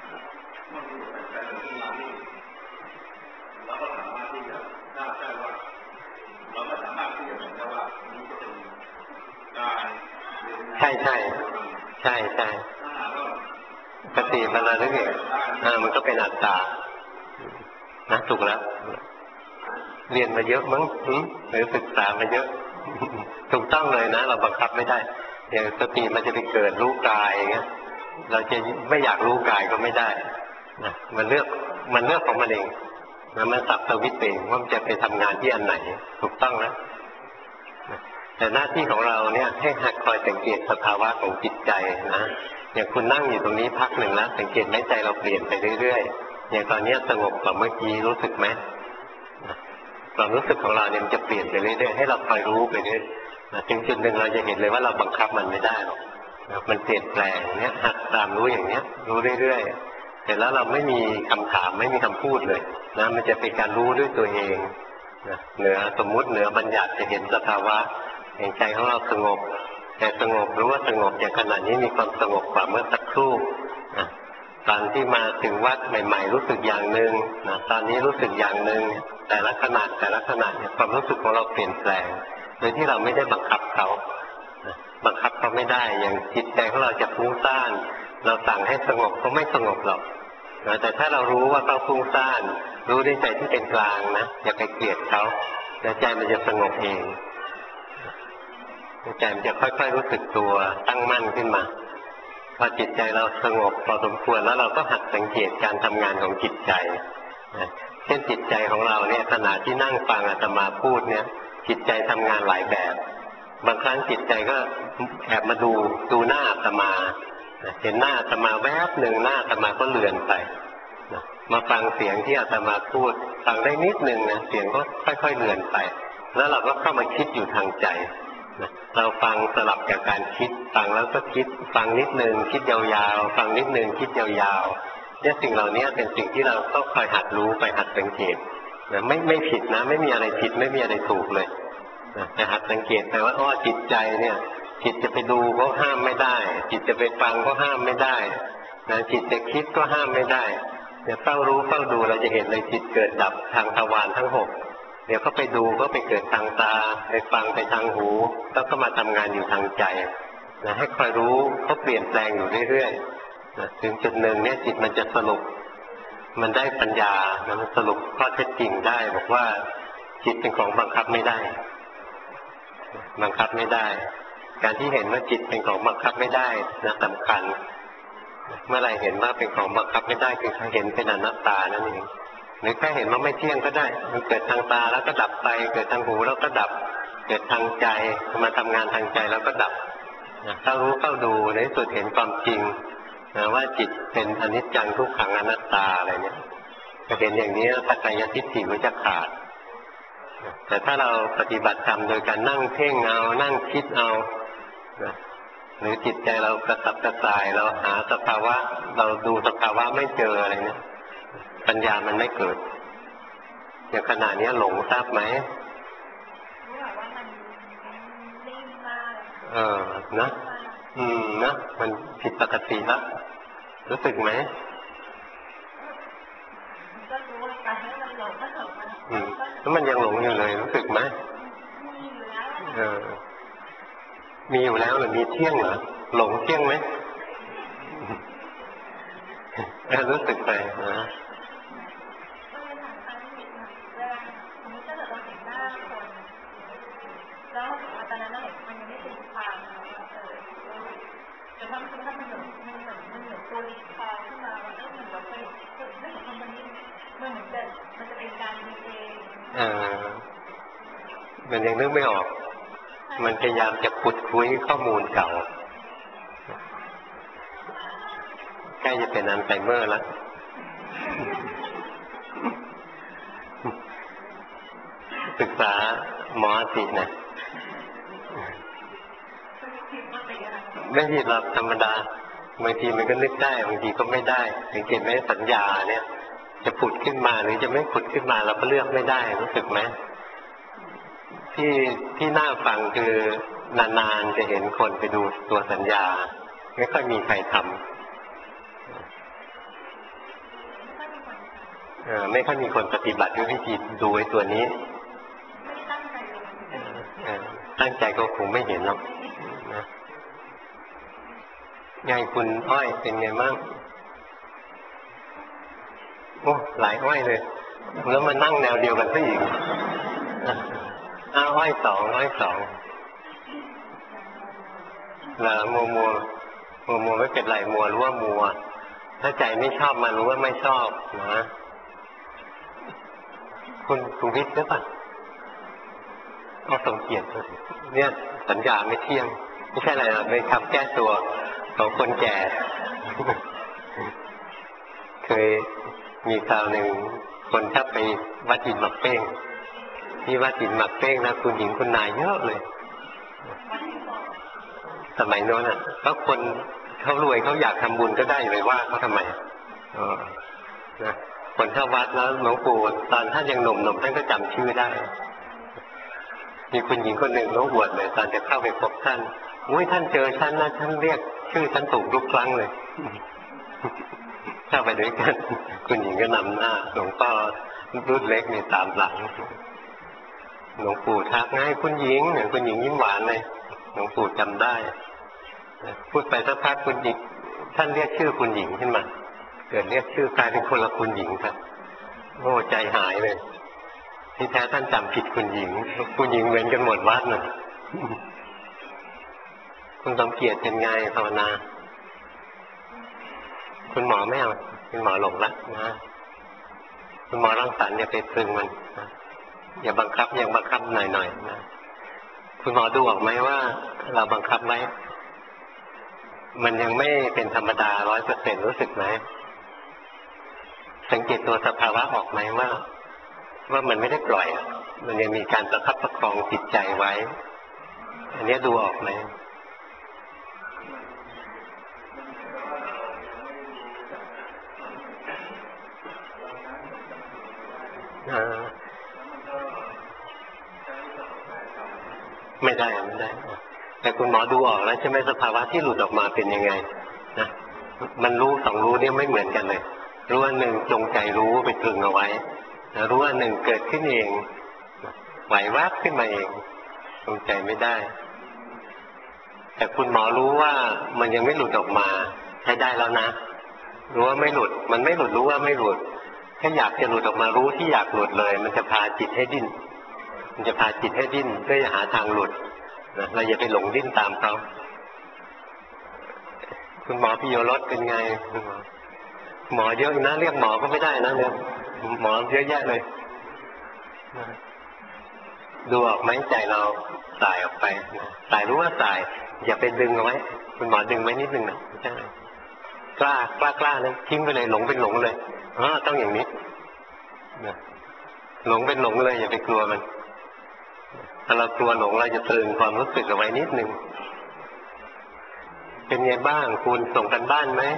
Speaker 1: ใช่ปฏิบัติแล้วเนี่ยมันก็เป็นอัตตานะถูกแล้วเรียนมาเยอะมั้งหรือศึกษามาเยอะถูกต้องเลยนะเราบังคับไม่ได้อย่างสติมันจะไปเกิดรู้กายอย่างเงี้ยเราจะไม่อยากรู้กายก็ไม่ได้นะมันเลือกของมันเองนะมันสับสวิตเองว่ามันจะไปทำงานที่อันไหนถูกต้องแล้วแต่หน้าที่ของเราเนี่ยให้หัดคอยสังเกตสภาวะของจิตใจนะอย่างคุณนั่งอยู่ตรงนี้พักหนึ่งแล้วสังเกตไหมใจเราเปลี่ยนไปเรื่อยๆอย่างตอนนี้สงบกว่าเมื่อกี้รู้สึกไหมความรู้สึกของเราเนี่ยมันจะเปลี่ยนไปเรื่อยๆให้เราคอยรู้ไปเรื่อยถึงจุดหนึ่งเราจะเห็นเลยว่าเราบังคับมันไม่ได้หรอกมันเปลี่ยนแปลงเนี่ยหัดตามรู้อย่างเนี้ยรู้เรื่อยๆแต่แล้วเราไม่มีคำถามไม่มีคำพูดเลยนะมันจะเป็นการรู้ด้วยตัวเองเหนือสมมุติเหนือบัญญัติจะเห็นสภาวะแห่งใจของเราสงบแต่สงบรู้ว่าสงบอย่างขณะนี้มีความสงบกว่าเมื่อสักครู่ตอนที่มาถึงวัดใหม่ๆรู้สึกอย่างหนึ่งตอนนี้รู้สึกอย่างหนึ่งแต่ละขณะเนี่ยความรู้สึกของเราเปลี่ยนแปลงโดยที่เราไม่ได้บังคับเขาไม่ได้อย่างจิตใจของเราจะฟุ้งซ่านเราสั่งให้สงบเขาไม่สงบหรอกแต่ถ้าเรารู้ว่าเขาฟุ้งซ่านรู้ด้วยใจที่เป็นกลางนะอย่าไปเกลียดเขาแล้วใจมันจะสงบเองใจมันจะค่อยๆรู้สึกตัวตั้งมั่นขึ้นมาพอจิตใจเราสงบพอสมควรแล้วเราก็หัดสังเกตการทำงานของจิตใจเช่นจิตใจของเราเนี่ยขณะที่นั่งฟังอาตมาพูดเนี่ยจิตใจทำงานหลายแบบบางครั้งจิตใจก็แอบมาดูหน้าอาตมาเห็นหน้าอาตมาแวบหนึ่งหน้าอาตมาก็เลือนไปมาฟังเสียงที่อาตมาพูดฟังได้นิดหนึ่งนะเสียงก็ค่อยๆเลือนไปแล้วเราก็เข้ามาคิดอยู่ทางใจเราฟังสลับกับการคิดฟังแล้วก็คิดฟังนิดนึงคิดยาวๆฟังนิดนึงคิดยาวๆเนี่ยสิ่งเหล่านี้เป็นสิ่งที่เราต้องคอยหัดรู้ไปหัดสังเกตไม่ผิดนะไม่มีอะไรผิดไม่มีอะไรถูกเลยแต่หัดสังเกตไปว่าจิตใจเนี่ยจิตจะไปดูก็ห้ามไม่ได้จิตจะไปฟังก็ห้ามไม่ได้จิตจะคิดก็ห้ามไม่ได้เดี๋ยวเฝ้ารู้เฝ้าดูเราจะเห็นเลยจิตเกิดดับทางทวารทั้ง 6เดี๋ยวก็ไปดูก็ไปเกิดทางตาไปฟังไปทางหูแล้วก็มาทำงานอยู่ทางใจนะให้คอยรู้เขาเปลี่ยนแปลงอยู่เรื่อยๆนะถึงจุดหนึ่งเนี่ยจิตมันจะสรุปมันได้ปัญญานะมันสรุปข้อเท็จจริงได้บอกว่าจิตเป็นของบังคับไม่ได้บังคับไม่ได้การที่เห็นว่าจิตเป็นของบังคับไม่ได้นะสำคัญเมื่อไรเห็นว่าเป็นของบังคับไม่ได้คือเห็นเป็นอนัตตานั่นเองหรือแค่เห็นว่าไม่เที่ยงก็ได้มันเกิดทางตาแล้วก็ดับไปเกิดทางหูแล้วก็ดับเกิดทางใจมาทำงานทางใจแล้วก็ดับเข้ารู้เข้าดูในที่สุดเห็นความจริงว่าจิตเป็นอนิจจังทุกขังอนัตตาอะไรเนี่ยจะเห็นอย่างนี้สักกายทิฏฐิมันจะขาดแต่ถ้าเราปฏิบัติธรรมโดยการนั่งเพ่งเอานั่งคิดเอาหรือจิตใจเรากระสับกระส่ายเราหาสภาวะเราดูสภาวะไม่เจออะไรเนี่ยปัญญามันไม่เกิดอย่างขณะนี้หลงทราบไหมนะนะมันผิดปกติแล้วรู้สึกไหมแล้วมันยังหลงอยู่เลยรู้สึกไหมมีอยู่แล้วหรือมีเที่ยงเหรอหลงเที่ยงไหมรู้สึกไปนะ
Speaker 2: แล้วตอนนั้นมันยังไม่เป็นความแต่ความคิดว่ามันเหมือนตัวดิคอขึ้นมาว่าเหมือนเราเคยไม่เห็นคนนี้มันเหมือนมันจะเป็นการดีเอง
Speaker 1: มันยังนึกไม่ออกมันพยายามจะขุดคุยข้อมูลเก่าใกล้จะเป็นอัลไซเมอร์แล้วศึกษาหมอสินะไม่ผิดหรอกธรรมดาบางทีมันก็นึกได้บางทีก็ไม่ได้สังเกตไหมสัญญาเนี่ยจะผุดขึ้นมาหรือจะไม่ผุดขึ้นมาเราก็เลือกไม่ได้รู้สึกไหมที่น่าฟังคือนานๆจะเห็นคนไปดูตัวสัญญาไม่ค่อยมีใครทำไม่ค่อยมีคนปฏิบัติด้วยวิธีดูไอ้ตัวนี้ตั้งใจก็คงไม่เห็นหรอกนะไงคุณอ้อยเป็นไงบ้างโอ้หลายอ้อยเลยแล้วมานั่งแนวเดียวกันซะอีกอ้อยสองแล้วมัวไม่เป็นไรมัวรู้ว่ามัวถ้าใจไม่ชอบมารู้ว่าไม่ชอบนะคุณวิทย์หรือเปล่าเอาสมเกียรติเนี่ยสัญญาไม่เที่ยงไม่ใช่อะไรหรอกเป็นคำแก้ตัวของคนแก่เคยมีคราวหนึ่งคนถ้าไปวัดหินหมักเป้งที่วัดหินหมักเป้งนะคุณหญิงคุณนายเยอะเลยสมัยโน้นอ่ะเพราะคนเขารวยเขาอยากทำบุญก็ได้เลยว่าเขาทำไมนะคนเข้าวัดแล้วหลวงปู่ตอนท่านยังหนุ่มท่านก็จำชื่อได้มีคุณหญิงคนหนึ่งเขาบวชเลยตอนจะเข้าไปพบท่านอุ้ยท่านเจอฉันนะท่านเรียกชื่อฉันถูกทุกครั้งเลยเข้าไปด้วยกันคุณหญิงก็นำหน้าหลวงพ่อรุ่นเล็กนี่ตามหลังหลวงปู่ทักง่ายคุณหญิงเนี่ยคุณหญิงยิ้มหวานเลยหลวงปู่จำได้พูดไปสักพักคุณหญิงท่านเรียกชื่อคุณหญิงขึ้นมาเกิดเรียกชื่อกลายเป็นคนละคุณหญิงครับโอ้ใจหายเลยที่แท้ท่านจำผิดคุณหญิงคุณหญิงเหมือนกันหมดวัดน่ะคุณสมเกียรติเป็นไงภาวนาคุณหมอไม่เอาคุณหมอหลงละนะคุณหมอรังสรรค์อย่าไปพึงมันนะอย่าบังคับอย่างบังคับหน่อยๆนะคุณหมอดูออกไหมว่าเราบังคับไหมมันยังไม่เป็นธรรมดา 100% รู้สึกไหมสังเกตตัวสภาวะออกไหมว่ามันไม่ได้ปล่อยมันยังมีการประคับประคองจิตใจไว้อันนี้ดูออกไหมไม่ได้แต่คุณหมอดูออกแล้วใช่ไหมสภาวะที่หลุดออกมาเป็นยังไงนะมันรู้สองรู้เนี่ยไม่เหมือนกันเลยรู้อันหนึ่งจงใจรู้ไปตรึงเอาไว้รู้อันหนึ่งเกิดขึ้นเองไหววับขึ้นมาเองจงใจไม่ได้แต่คุณหมอรู้ว่ามันยังไม่หลุดออกมาใช้ได้แล้วนะรู้ว่าไม่หลุดมันไม่หลุดรู้ว่าไม่หลุดถ้าอยากจะหลุดออกมารู้ที่อยากหลุดเลยมันจะพาจิตให้ดิ้นมันจะพาจิตให้ดิ้นเพื่อจะหาทางหลุดนะเราอย่าไปหลงดิ้นตามเขาคุณหมอพิโยรสเป็นไงหมอเยอะนะเรียกหมอก็ไม่ได้นะเนี่ยหมอเยอะแยะเลยดูออกไหมใจเราสายออกไปสายรู้ว่าสายอย่าไปดึงเอาไว้คุณหมอดึงไว้นิดนึงนะใช่กล้าเลยทิ้งไปเลยหลงเป็นหลงเลยต้องอย่างนี้หลงเป็นหลงเลยอย่าไปกลัวมันถ้าเรากลัวหลงเราจะตรึงความรู้สึกเอาไว้นิดนึงเป็นไงบ้างคุณส่งกันบ้านไหม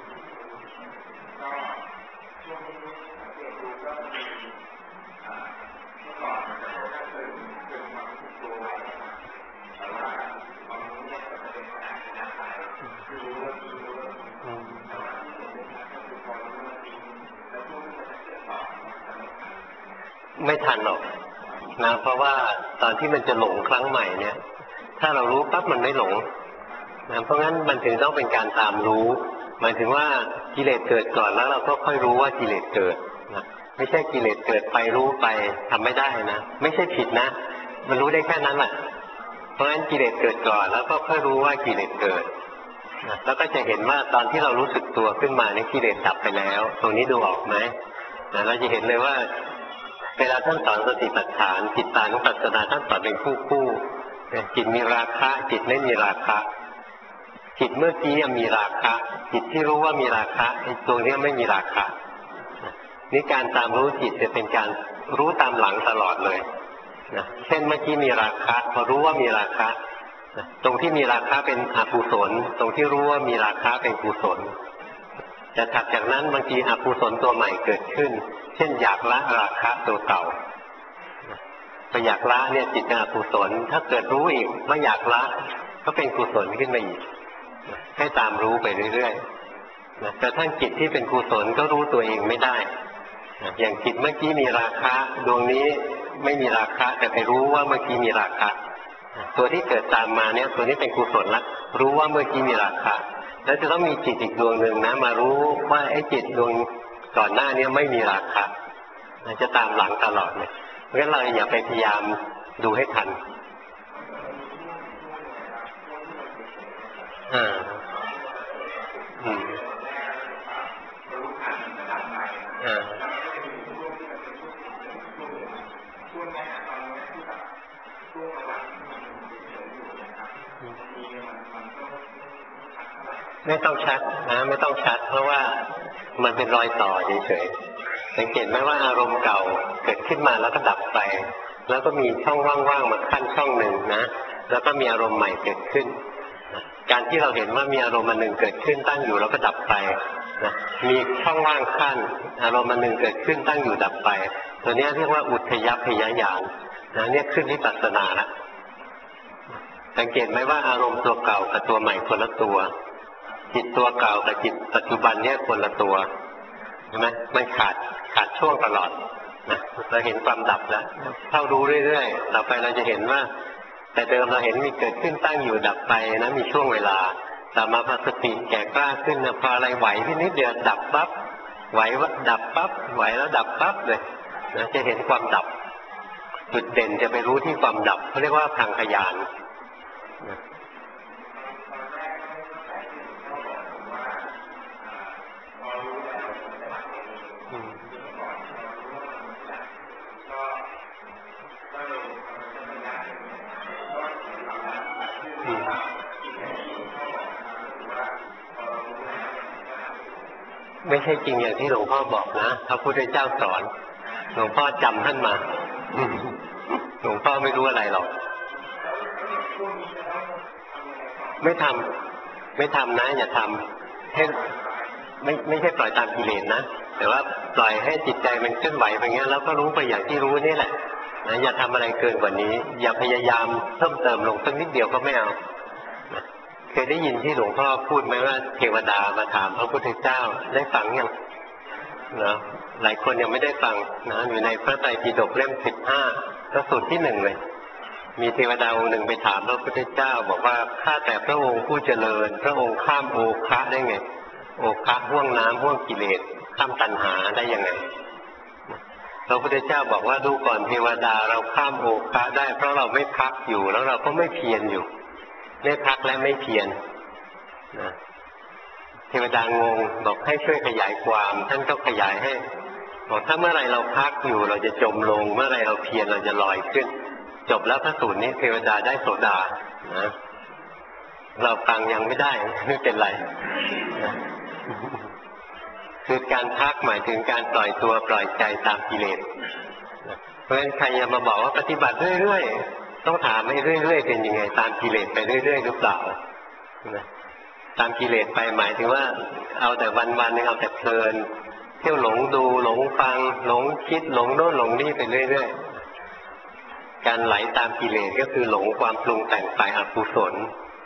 Speaker 1: ไม่ทันหรอกนะเพราะว่าตอนที่มันจะหลงครั้งใหม่เนี่ยถ้าเรารู้ปั๊บมันไม่หลงนะเพราะงั้นมันถึงต้องเป็นการตามรู้หมายถึงว่ากิเลสเกิดก่อนแล้วเราก็ค่อยรู้ว่ากิเลสเกิดนะไม่ใช่กิเลสเกิดไปรู้ไปทำไม่ได้นะไม่ใช่ผิดนะมันรู้ได้แค่นั้นแหละเพราะงั้นกิเลสเกิดก่อนแล้วก็ค่อยรู้ว่ากิเลสเกิดนะแล้วก็จะเห็นว่าตอนที่เรารู้สึกตัวขึ้นมาเนี่ยกิเลสดับไปแล้วตรงนี้ดูออกไหมนะเราจะเห็นเลยว่าเวลาท่านสอนสติปัฏฐานจิตตานุปัสสนาท่านสอนเป็นคู่จิตมีราคะจิตไม่มีราคะจิตเมื่อกี้มีราคะจิตที่รู้ว่ามีราคะไอ้ตัวนี้ไม่มีราคะนี่การตามรู้จิตจะเป็นการรู้ตามหลังตลอดเลยนะเช่นเมื่อกี้มีราคะพอรู้ว่ามีราคะตรงที่มีราคะเป็นอกุศลตรงที่รู้ว่ามีราคะเป็นกุศลแต่ถัดจากนั้นบางทีอกุศลตัวใหม่เกิดขึ้นเช่นอยากละราคะตัวเก่าพออยากละเนี่ยจิตเป็นอกุศลถ้าเกิดรู้อีกว่าอยากละก็เป็นกุศลขึ้นมาอีกให้ตามรู้ไปเรื่อยๆแต่ท่านจิตที่เป็นกุศลก็รู้ตัวเองไม่ได้อย่างจิตเมื่อกี้มีราคะดวงนี้ไม่มีราคะแต่ไปรู้ว่าเมื่อกี้มีราคะตัวที่เกิดตามมาเนี่ยตัวนี้เป็นกุศลละรู้ว่าเมื่อกี้มีราคะแล้วจะต้องมีจิตอีกดวงหนึ่งนะมารู้ว่าไอ้จิตดวงก่อนหน้านี้ไม่มีราคะจะตามหลังตลอดเลยเพราะฉะนั้นเราอย่าไปพยายามดูให้ทันไม่ต้องชัดนะไม่ต้องชัดเพราะว่ามันเป็นรอยต่อเฉยๆสังเกตไหมว่าอารมณ์เก่าเกิดขึ้นมาแล้วก็ดับไปแล้วก็มีช่องว่างๆมาขั้นช่องหนึ่งนะแล้วก็มีอารมณ์ใหม่เกิดขึ้นการที่เราเห็นว่ามีอารมณ์อันหนึ่งเกิดขึ้นตั้งอยู่แล้วก็ดับไปนะมีช่องว่างขั้นอารมณ์อันหนึ่งเกิดขึ้นตั้งอยู่ดับไปตัวนี้เรียกว่าอุทยพยญาณนะเนี่ยขึ้นวิปัสสนาละสังเกตไหมว่าอารมณ์ตัวเก่ากับตัวใหม่คนละตัวจิตตัวเก่ากับจิตปัจจุบันเนี่ยคนละตัวใช่ไหมมันขาดช่วงตลอดนะเราเห็นความดับแล้วเข้ารู้เรื่อยๆต่อไปเราจะเห็นว่าแต่เดิมเราเห็นมีเกิดขึ้นตั้งอยู่ดับไปนะมีช่วงเวลาแต่มาพอสติแก่กล้าขึ้นนะพออะไรไหวที่นิดเดียวดับปั๊บไหวดับปั๊บไหวแล้วดับปั๊บเลยนะจะเห็นความดับจุดเด่นจะไปรู้ที่ความดับเขาเรียกว่าพังขยานไม่ใช่จริงอย่างที่หลวงพ่อบอกนะพระพุทธเจ้าสอนหลวงพ่อจำท่านมาหลวงพ่อไม่รู้อะไรหรอกไม่ทำนะอย่าทำให้ไม่ใช่ปล่อยตามกิเลสนะแต่ว่าปล่อยให้จิตใจมันเคลื่อนไหวไปงั้นแล้วก็รู้ไปอย่างที่รู้นี่แหละนะอย่าทำอะไรเกินกว่านี้อย่าพยายามเพิ่มเติมลงสักนิดเดียวก็ไม่เอาเคยได้ยินที่หลวงพ่อพูดไหมว่าเทวดามาถามพระพุทธเจ้าได้ฟังยังนะหลายคนยังไม่ได้ฟังนะอยู่ในพระไตรปิฎกเล่ม15พระสูตรที่1เลยมีเทวดาองค์หนึ่งไปถามพระพุทธเจ้าบอกว่าข้าแต่พระองค์ผู้เจริญพระองค์ข้ามโอคะได้ไงโอคะห่วงน้ำห่วงกิเลสข้ามตัณหาได้ยังไงพระพุทธเจ้าบอกว่าดูก่อนเทวดาเราข้ามโอคะได้เพราะเราไม่พักอยู่แล้วเราก็ไม่เพียรอยู่ไม่พักและไม่เพียรนะเทวดางงบอกให้ช่วยขยายความท่านก็ขยายให้บอกถ้าเมื่อไรเราพักอยู่เราจะจมลงเมื่อไรเราเพียรเราจะลอยขึ้นจบแล้วพระสูตรนี้เทวดาได้โสดานะเราฟังยังไม่ได้ไม่เป็นไรนะคือการพักหมายถึงการปล่อยตัวปล่อยใจตามกิเลสเพราะฉะนั้นใครจะมาบอกว่าปฏิบัติเรื่อยๆต้องถามให้เรื่อยๆเป็นยังไงตามกิเลสไปเรื่อยๆหรือเปล่าตามกิเลสไปหมายถึงว่าเอาแต่วันๆนึงเอาแต่เพลินเที่ยวหลงดูหลงฟังหลงคิดหลงโน่นหลงนี่ไปเรื่อยๆการไหลตามกิเลสก็คือหลงความปรุงแต่งฝ่ายอกุศล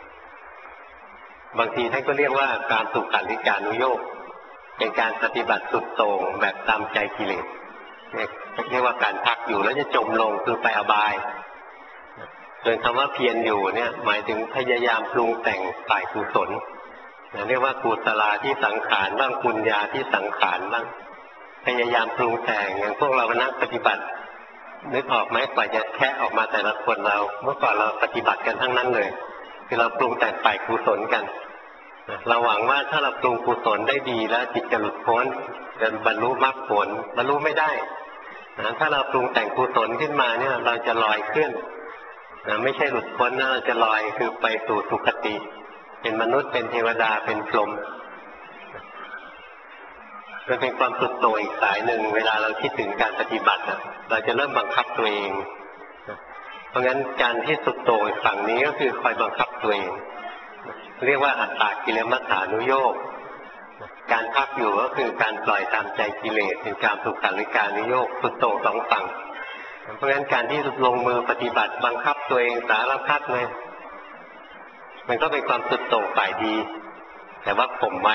Speaker 1: บางทีท่านก็เรียกว่าการสุขันธิการุโยคเป็นการปฏิบัติสุดโต่งแบบตามใจกิเลสเรียกว่าการพักอยู่แล้วจะจมลงคือไปอบายส่วนคำว่าเพียรอยู่เนี่ยหมายถึงพยายามปรุงแต่งฝ่ายกุศลเรียกว่ากุศลาที่สังขารบ้างปุญญาที่สังขารบ้างพยายามปรุงแต่งอย่างพวกเรานักปฏิบัตินึกออกไหมกว่าจะแค่ออกมาแต่ละคนเราเมื่อก่อนเราปฏิบัติกันทั้งนั้นเลยคือเราปรุงแต่งฝ่ายกุศลกันเราหวังว่าถ้าเราปรุงกุศลได้ดีแล้วจิตจะหลุดพ้นจะบรรลุมรรคผลบรรลุไม่ได้ถ้าเราปรุงแต่งกุศลขึ้นมาเนี่ยเราจะลอยขึ้นไม่ใช่หลุดพ้นนะเราจะลอยคือไปสู่สุคติเป็นมนุษย์เป็นเทวดาเป็นพรหมมันเป็นความสุดโต่งอีกสายหนึ่งเวลาเราคิดถึงการปฏิบัติเราจะเริ่มบังคับตัวเองเพราะงั้นการที่สุดโต่งฝั่งนี้ก็คือคอยบังคับตัวเองเรียกว่าอัตตกิเลมัฏฐานุโยคการพักอยู่ก็คือการปล่อยตามใจกิเลสเป็นการสุขันธิการนุโยคสุดโต่งสองฝั่งเพราะงั้นการที่ลงมือปฏิบัติบังคับตัวเองสารพัดเลยมันก็เป็นความสุดโต่งฝ่ายดีแต่ว่าข่มไว้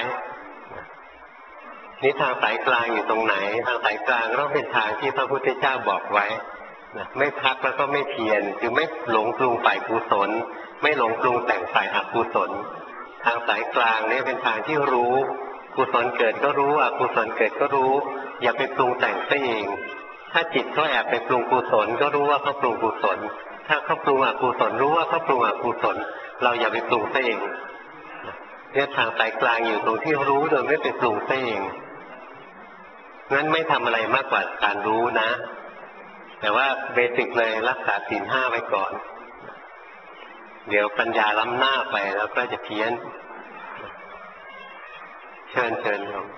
Speaker 1: นี่ทางสายกลางอยู่ตรงไหนทางสายกลางต้องเป็นทางที่พระพุทธเจ้าบอกไว้ไม่พักแล้วก็ไม่เพียรคือไม่หลงปรุงฝ่ายกุศลไม่หลงปรุงแต่งฝ่ายอกุศลทางสายกลางนี่เป็นทางที่รู้กุศลเกิดก็รู้อกุศลเกิดก็รู้อย่าไปปรุงแต่งซะเองถ้าจิตเขาแอบไปปรุงกุศลก็รู้ว่าเขาปรุงกุศลถ้าเขาปรุงอกุศลรู้ว่าเขาปรุงอกุศลเราอย่าไปปรุงซะเองเนี่ยทางสายกลางอยู่ตรงที่รู้โดยไม่ไปปรุงซะเองงั้นไม่ทำอะไรมากกว่าการรู้นะแต่ว่าเบสิกเลยรักษาศีล 5ไว้ก่อนเดี๋ยวปัญญาล้ำหน้าไปแล้วก็จะเพี้ยนเชิญครับ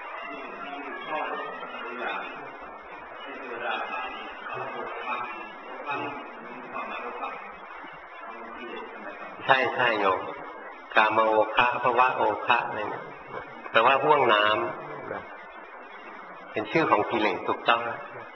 Speaker 1: ใช่โยมกามโอคะภวะโอคะอะไรเนี่ยแปลว่าห่วงน้ำเป็นชื่อของกิเลสถูกต้อง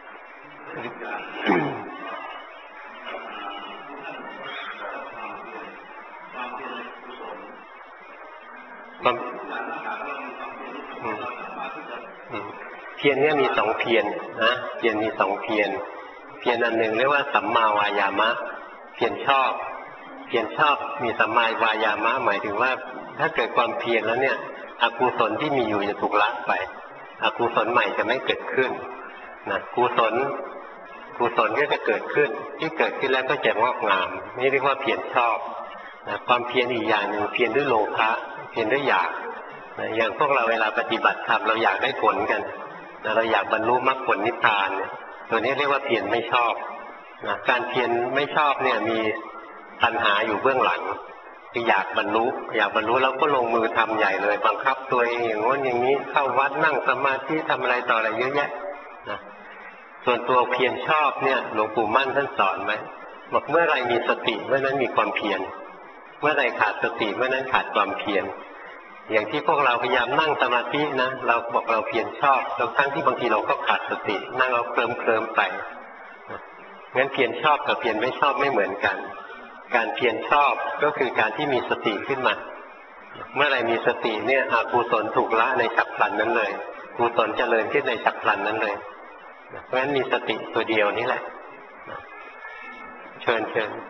Speaker 1: เพียรเนี่ยมี2เพียรนะเพียรมี2เพียรเพียรอันหนึ่งเรียกว่าสัมมาวายามะเพียรชอบมีสัมมาวายามะหมายถึงว่าถ้าเกิดความเพียรแล้วเนี่ยอกุศลที่มีอยู่จะถูกละไปอกุศลใหม่จะไม่เกิดขึ้นนะกุศลก็จะเกิดขึ้นที่เกิดขึ้นแล้วก็จะงอกงามนี่เรียกว่าเพียรชอบนะความเพียรอีกอย่างหนึ่งเพียรด้วยโลภะเพียรด้วยอยากนะอย่างพวกเราเวลาปฏิบัติธรรมเราอยากได้ผลกันนะเราอยากบรรลุมรรคผลนิพพานเนี่ยตัวนี้เรียกว่าเพียรไม่ชอบนะการเพียรไม่ชอบเนี่ยมีตัณหาอยู่เบื้องหลังคืออยากบรรลุแล้วก็ลงมือทำใหญ่เลยบังคับตัวเองอย่างโน้นอย่างนี้เข้าวัดนั่งสมาธิทำอะไรต่ออะไรเยอะแยะนะส่วนตัวเพียรชอบเนี่ยหลวงปู่มั่นท่านสอนไว้บอกเมื่อไรมีสติเมื่อนั้นมีความเพียรเมื่อไรขาดสติเมื่อนั้นขาดความเพียรอย่างที่พวกเราพยายามนั่งสมาธินะเราบอกเราเพียรชอบทั้งที่บางทีเราก็ขาดสตินั่งเราเคลิ้มไปงั้นเพียรชอบกับเพียรไม่ชอบไม่เหมือนกันการเพียรชอบก็คือการที่มีสติขึ้นมาเมื่อไรมีสติเนี่ยอกุศลถูกละในฉับพลันนั้นเลยกุศลเจริญขึ้นในฉับพลันนั้นเลยเพราะฉะนั้นมีสติตัวเดียวนี่แหละเชิญ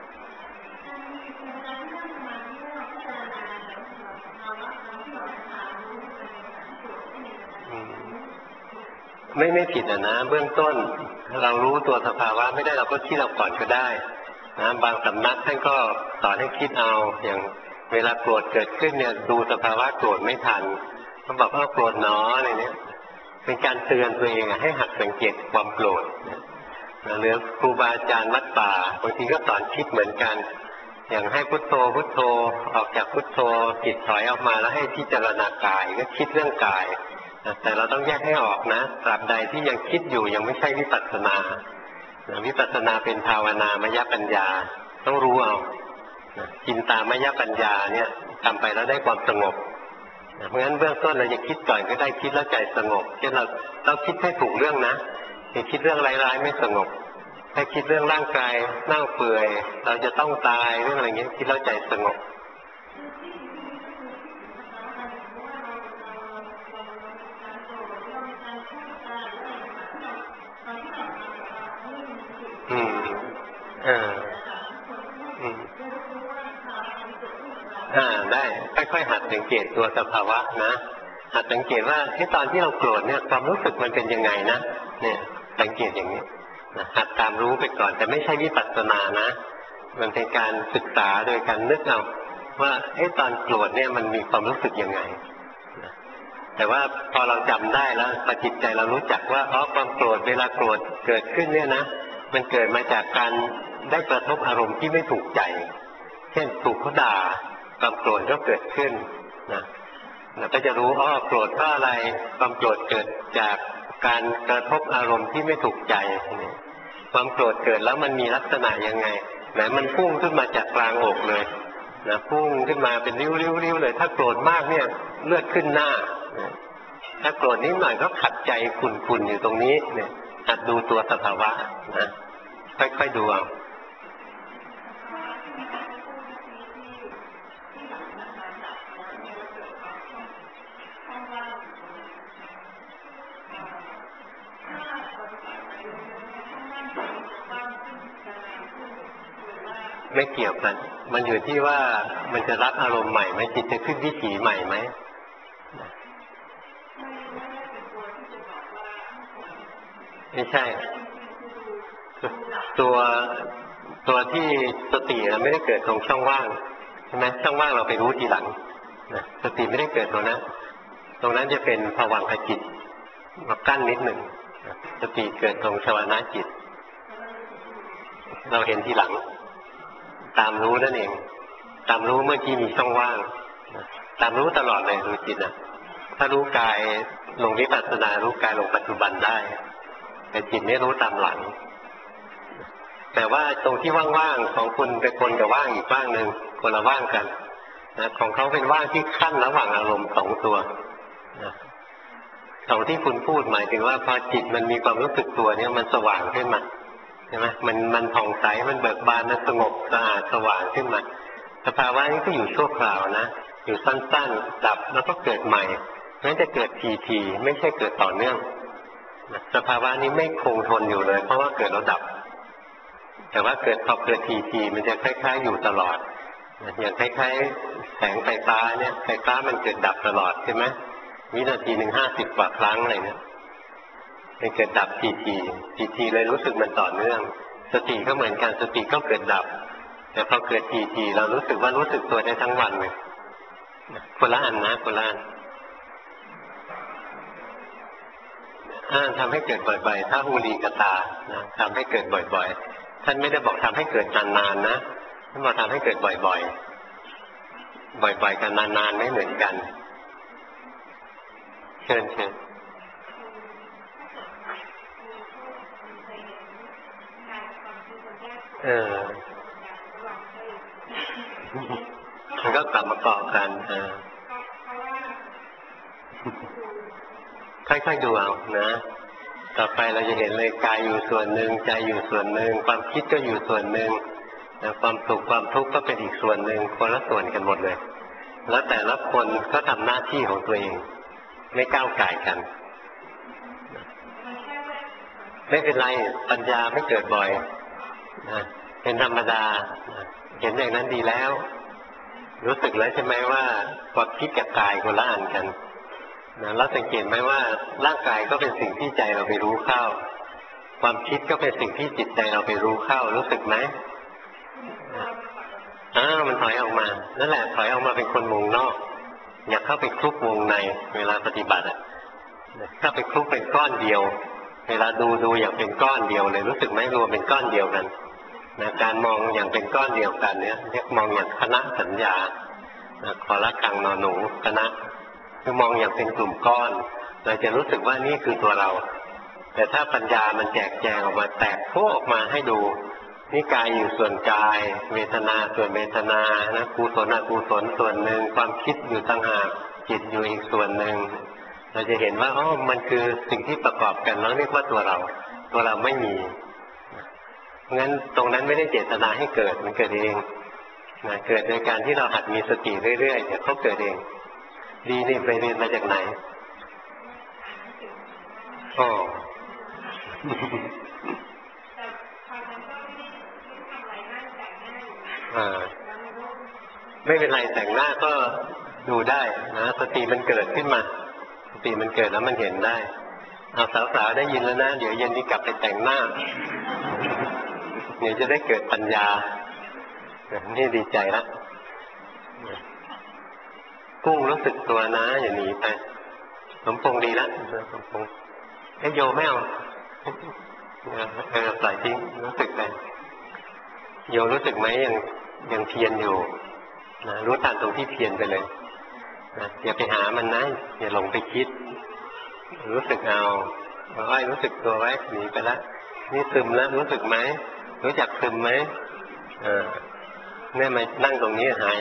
Speaker 1: ไม่ผิดนะเบื้องต้นเรารู้ตัวสภาวะไม่ได้เราก็คิดเอาก่อนก็ได้นะบางสำนักท่านก็สอนให้คิดเอาอย่างเวลาโกรธเกิดขึ้นเนี่ยดูสภาวะโกรธไม่ทันเขาบอกว่าโกรธหนออะไรเนี่ยเป็นการเตือนตัวเองให้หัดสังเกตความโกรธหรือครูบาอาจารย์วัดป่าบางทีก็สอนคิดเหมือนกันอย่างให้พุทโธพุทโธออกจากพุทโธจิตถอยออกมาแล้วให้พิจารณากายก็คิดเรื่องกายแต่เราต้องแยกให้ออกนะตราบใดที่ยังคิดอยู่ยังไม่ใช่วิปัสสนาวิปัสสนาเป็นภาวนามยปัญญาต้องรู้เอาจินตามยปัญญาเนี่ยทำไปแล้วได้ความสงบเพราะฉะนั้นเบื้องต้นเราจะคิดก่อนก็ได้คิดแล้วใจสงบเช่นเราต้องคิดให้ถูกเรื่องนะอย่าคิดเรื่องร้ายๆไม่สงบถ้าคิดเรื่องร่างกายเน่าเปื่อยเราจะต้องตายเรื่องอะไรเงี้ยคิดแล้วใจสงบได้ค่อยๆหัดสังเกตตัวสภาวะนะหัดสังเกตว่าที่ตอนที่เราโกรธเนี่ยความรู้สึกมันเป็นยังไงนะเนี่ยสังเกตอย่างนี้หัดตามรู้ไปก่อนแต่ไม่ใช่วิปัสสนานะมันเป็นการศึกษาโดยการนึกเอาว่าตอนโกรธเนี่ยมันมีความรู้สึกยังไงแต่ว่าพอเราจำได้แล้วพอจิตใจเรารู้จักว่าความโกรธเวลาโกรธเกิดขึ้นเนี่ยนะมันเกิดมาจากการได้กระทบอารมณ์ที่ไม่ถูกใจเช่นถูกเขาด่าความโกรธก็เกิดขึ้นนะเราก็จะรู้โกรธเพราะอะไรความโกรธเกิดจากการกระทบอารมณ์ที่ไม่ถูกใจความโกรธเกิดแล้วมันมีลักษณะยังไงไหนมันพุ่งขึ้นมาจากกลางอกเลยนะพุ่งขึ้นมาเป็นริ้วๆๆเลยถ้าโกรธมากเนี่ยเลือดขึ้นหน้าถ้าโกรธนิดหน่อยก็ขัดใจขุ่นๆอยู่ตรงนี้เนี่ยหัดดูตัวสภาวะนะค่อยๆดูเอาไม่เกี่ยวกันมันอยู่ที่ว่ามันจะรับอารมณ์ใหม่ไหมจิตจะขึ้นวิถีใหม่ไหมไม่ใช่ตัวที่สติไม่ได้เกิดตรงช่องว่างใช่ไหมช่องว่างเราไปรู้ทีหลังนะสติไม่ได้เกิดตรงนั้นจะเป็นภวังคจิตมากั้นนิดหนึ่งสติเกิดตรงชวนาจิตเราเห็นทีหลังตามรู้นั่นเองตามรู้เมื่อกี้มีช่องว่างตามรู้ตลอดเลยรู้จิตนะถ้ารู้กายลงวิปัสสนารู้กายลงปัจจุบันได้แต่จิตไม่รู้ตามหลังแต่ว่าตรงที่ว่างๆของคุณเป็นคนกับว่างอีกว่างหนึ่งคนละว่างกันนะของเขาเป็นว่างที่ขั้นระหว่างอารมณ์สองตัวนะของที่คุณพูดหมายถึงว่าพอจิตมันมีความรู้สึกตัวเนี่ยมันสว่างขึ้นมาใช่ไหมมันผ่องใสมันเบิกบานมันสงบสะอาดสว่างขึ้นมาสภาวะนี้ก็อยู่ชั่วคราวนะอยู่สั้นๆดับแล้วก็เกิดใหม่แม้จะเกิดทีๆไม่ใช่เกิดต่อเนื่องสภาวะนี้ไม่คงทนอยู่เลยเพราะว่าเกิดแล้วดับแต่ว่าพอเกิดทีมันจะคล้ายๆอยู่ตลอดอย่างคล้ายๆแสงไฟฟ้าเนี่ยไฟฟ้ามันเกิดดับตลอดใช่ไหมวินาทีหนึ่ง50 กว่าครั้งอะไรเนี่ยมันเกิดดับทีเลยรู้สึกมันต่อเนื่องสติก็เหมือนกันสติก็เกิดดับแต่พอเกิดทีเรารู้สึกตัวได้ทั้งวันเลยคนละอันนะคนละอันทำให้เกิดบ่อยๆถ้าหูลีกตานะทำให้เกิดบ่อยๆท่านไม่ได้บอกทำให้เกิดนานๆนะท่านบอกทำให้เกิดบ่อยๆบ่อยๆกันนานๆไม่เหมือนกันเชิญมันก็กลับมาเกาะกันค่อยๆดูเอานะต่อไปเราจะเห็นเลยกายอยู่ส่วนหนึ่งใจอยู่ส่วนหนึ่งความคิดก็อยู่ส่วนหนึ่งความสุขความทุกข์ก็เป็นอีกส่วนหนึ่งคนละส่วนกันหมดเลยแล้วแต่ละคนก็ทำหน้าที่ของตัวเองไม่ก้าวก่ายกันไม่เป็นไรปัญญาไม่เกิดบ่อยนะเป็นธรรมดาเห็นอย่างนั้นดีแล้วรู้สึกแล้วใช่ไหมว่าความคิดกับกายคนละอันกันนะแล้วสังเกตไหมว่าร่างกายก็เป็นสิ่งที่ใจเราไปรู้เข้าความคิดก็เป็นสิ่งที่จิตใจเราไปรู้เข้ารู้สึกไหมมันถอยออกมานั่นแหละถอยออกมาเป็นคนวงนอกอยากเข้าไปคลุกวงในเวลาปฏิบัติถ้าไปคลุกเป็นก้อนเดียวเวลาดูอย่างเป็นก้อนเดียวเลยรู้สึกไหมรวมเป็นก้อนเดียวกันนะการมองอย่างเป็นก้อนเดียวกันเนี่ยเรียกมองอย่างคณะสัญญาขอละกังนอนหนูคณะคือมองอย่างเป็นกลุ่มก้อนเราจะรู้สึกว่านี่คือตัวเราแต่ถ้าปัญญามันแจกแจงออกมาแตกโผล่ออกมาให้ดูนี่กายอยู่ส่วนกายเวทนาส่วนเวทนานะกุศลอกุศลส่วนหนึ่งความคิดอยู่ต่างหากจิตอยู่อีกส่วนหนึ่งเราจะเห็นว่ามันคือสิ่งที่ประกอบกันแล้วเรียกว่าตัวเราไม่มีงั้นตรงนั้นไม่ได้เจตนาให้เกิดมันเกิดเองนะเกิดโดยการที่เราหัดมีสติเรื่อยๆเดี๋ยวเขาเกิดเองดีนี่ไปเรียนมาจากไหนไม่เป็นไรแต่งหน้าก็ดูได้นะสติมันเกิดขึ้นมาสติมันเกิดแล้วมันเห็นได้เอาสาวๆได้ยินแล้วนะเดี๋ยวเย็นนี้กลับไปแต่งหน้าเดี๋ยวจะได้เกิดปัญญานี่ดีใจละกุ้งรู้สึกตัวนะอย่าหนีไปสมพงษ์ดีแล้วสมพงษ์โยไม่เอาปล่อยทิ้งรู้สึกไปโยรู้สึกไหมยังเพียรอยู่นะรู้ทันตรงที่เพียรไปเลยนะอย่าไปหามันนะอย่าหลงไปคิดรู้สึกเอารู้สึกตัวไว้หนีไปแล้วนี่ซึมแล้วรู้สึกไหมรู้จักซึมไหมเนี่ยมานั่งตรงนี้หาย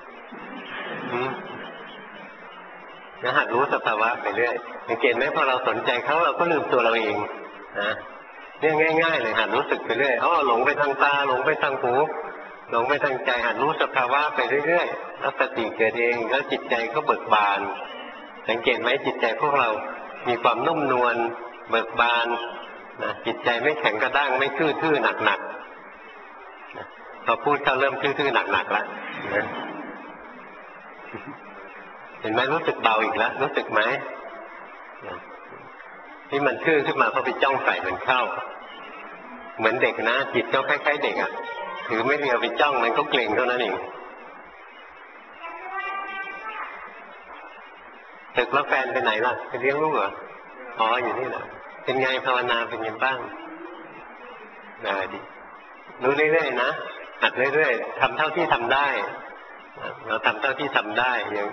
Speaker 1: นะหัดรู้สภาวะไปเรื่อยสังเกตไหมพอเราสนใจเขาเราก็ลืมตัวเราเองนะเนี่ยง่ายๆเลยหัดรู้สึกไปเรื่อยหลงไปทางตาหลงไปทางหูหลงไปทางใจหัดรู้สภาวะไปเรื่อยๆแล้วสติเกิดเองแล้วจิตใจก็เบิกบานสังเกตไหมจิตใจพวกเรามีความนุ่มนวลเบิกบานนะจิตใจไม่แข็งกระด้างไม่ทื่อๆหนักๆพอพูดเขาเริ่มทื่อๆหนักๆแล้วนะเห็นไหมรู้สึกเบาอีกแล้วรู้สึกไหมที่มันทื่อขึ้นมาเพราะไปจ้องใส่มันเข้าเหมือนเด็กนะจิตก็คล้ายๆเด็กถือไม่เรียวไปจ้องมันก็เกร็งเท่านั้นเองตึกแล้วแฟนไปไหนล่ะไปเลี้ยงลูกเหรออยู่นี่แหละเป็นไงภาวนาเป็นยังบ้างดีรู้เรื่อยๆนะหัดเรื่อยๆทำเท่าที่ทำได้เราทำเท่าที่ทำได้อย่าง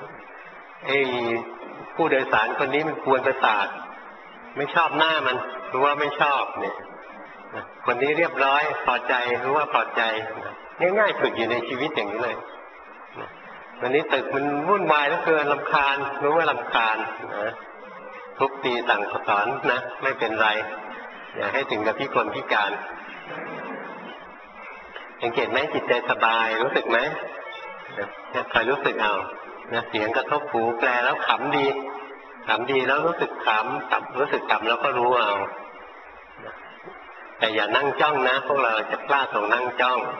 Speaker 1: ผู้โดยสารคนนี้มันกวนประสาทไม่ชอบหน้ามันรู้ว่าไม่ชอบเนี่ยคนนี้เรียบร้อยพอใจรู้ว่าพอใจง่ายๆฝึกอยู่ในชีวิตอย่างนี้เลยวันนี้ตึกมันวุ่นวายเหลือเกินรำคาญรู้ว่ารำคาญนะทุกปีสั่งสอนนะไม่เป็นไรอย่าให้ถึงกับพิกลพิการสังเกตไหมจิตใจสบายรู้สึกไหมคอยรู้สึกเอาเสียงกระทบหูแปลแล้วขำดีแล้วรู้สึกขำรู้สึกขำแล้วก็รู้เอาแต่อย่านั่งจ้องนะพวกเราจะพลาดตรงนั่งจ้อง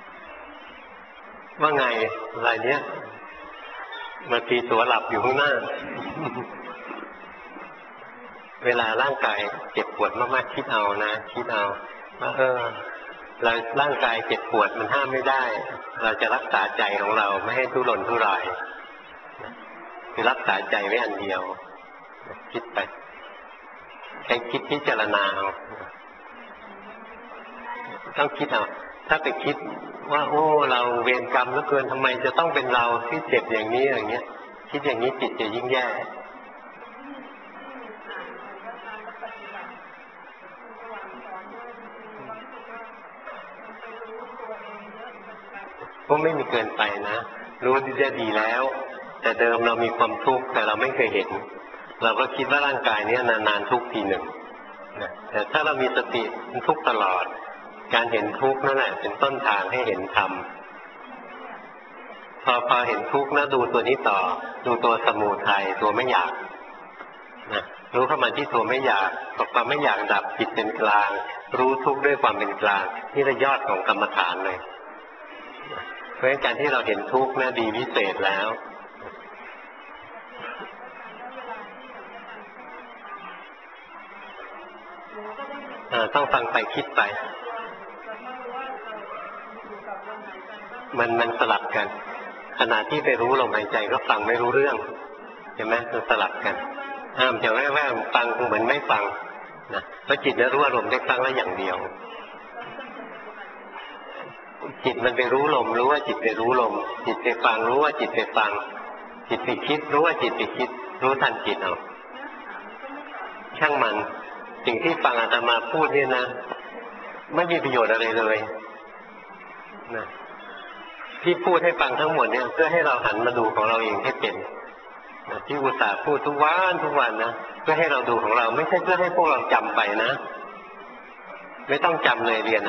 Speaker 1: ว่าไงอะไรเนี้ยมาตีตัวหลับอยู่ข้างหน้า เวลาร่างกายเจ็บปวดมากๆคิดเอานะคิดเอาว่าเราร่างกายเจ็บปวดมันห้ามไม่ได้เราจะรักษาใจของเราไม่ให้ทุรนทุรายคือรักษาใจไว้อันเดียวคิดไปแค่คิดพิจารณาเอาต้องคิดเอาถ้าไปคิดว่าเราเวรกรรมเหลือเกินทำไมจะต้องเป็นเราที่เจ็บอย่างนี้อย่างเงี้ยคิดอย่างนี้จิตจะยิ่งแย่ก็ไม่มีเกินไปนะรู้ที่จะดีแล้วแต่เดิมเรามีความทุกข์แต่เราไม่เคยเห็นเราก็คิดว่าร่างกายนี้นานๆทุกทีหนึ่งนะแต่ถ้าเรามีสติมันทุกข์ตลอดการเห็นทุกข์นั่นแหละเป็นต้นทางให้เห็นธรรมพอเห็นทุกข์นะดูตัวนี้ต่อดูตัวสมุทัยตัวไม่อยากนะรู้เข้ามาที่ตัวไม่อยากพอความไม่อยากดับจิตเป็นกลางรู้ทุกข์ด้วยความเป็นกลางนี่ละยอดของกรรมฐานเลยเพราะฉะนั้นการที่เราเห็นทุกข์นะดีวิเศษแล้วต้องฟังไปคิดไปมันสลับกันขณะที่ไปรู้ลมหายใจก็ฟังไม่รู้เรื่องเห็นไหมมันสลับกันจะแว่วๆฟังเหมือนไม่ฟังนะเพราะจิตเนี่ยรู้อารมณ์ได้ครั้งละอย่างเดียวจิตมันไปรู้ลมรู้ว่าจิตไปรู้ลมจิตไปฟังรู้ว่าจิตไปฟังจิตไปคิดรู้ว่าจิตไปคิดรู้ทันจิตเอาช่างมันสิ่งที่ฟังอาตมาพูดเนี่ยนะไม่มีประโยชน์อะไรเลยนะที่พูดให้ฟังทั้งหมดเนี่ยเพื่อให้เราหันมาดูของเราเองให้เป็นนะที่อุตส่าห์พูดทุกวันนะเพื่อให้เราดูของเราไม่ใช่เพื่อให้พวกเราจำไปนะไม่ต้องจำเลยเรียน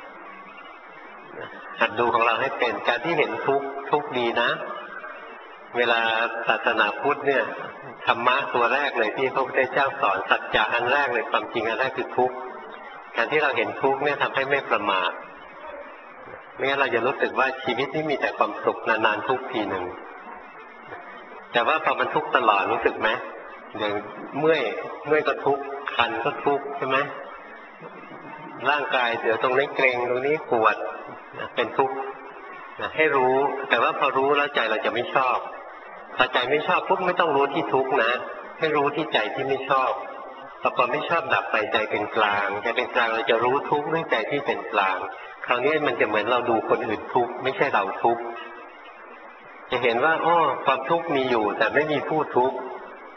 Speaker 1: หัดดูของเราให้เป็นการที่เห็นทุกดีนะเวลาศาสนาพุทธเนี่ยธรรมะตัวแรกเลยที่พระพุทธเจ้าสอนสัจจะอันแรกเลยความจริงอันแรกคือทุกข์การที่เราเห็นทุกข์เนี่ยทำให้ไม่ประมาทไม่งั้นเราจะรู้สึกว่าชีวิตนี้มีแต่ความสุขนานๆทุกทีหนึ่งแต่ว่าพอมันทุกข์ตลอดรู้สึกไหมอย่างเมื่อยก็ทุกข์คันก็ทุกข์ใช่ไหมร่างกายเดี๋ยวตรงนี้เกร็งตรงนี้ปวดเป็นทุกข์ให้รู้แต่ว่าพอรู้แล้วใจเราจะไม่ชอบพอใจไม่ชอบปุ๊บไม่ต้องรู้ที่ทุกข์นะให้รู้ที่ใจที่ไม่ชอบพอความไม่ชอบดับไปใจเป็นกลางใจเป็นกลางเราจะรู้ทุกข์ด้วยใจที่เป็นกลางคราวนี้มันจะเหมือนเราดูคนอื่นทุกข์ไม่ใช่เราทุกข์จะเห็นว่าความทุกข์มีอยู่แต่ไม่มีผู้ทุกข์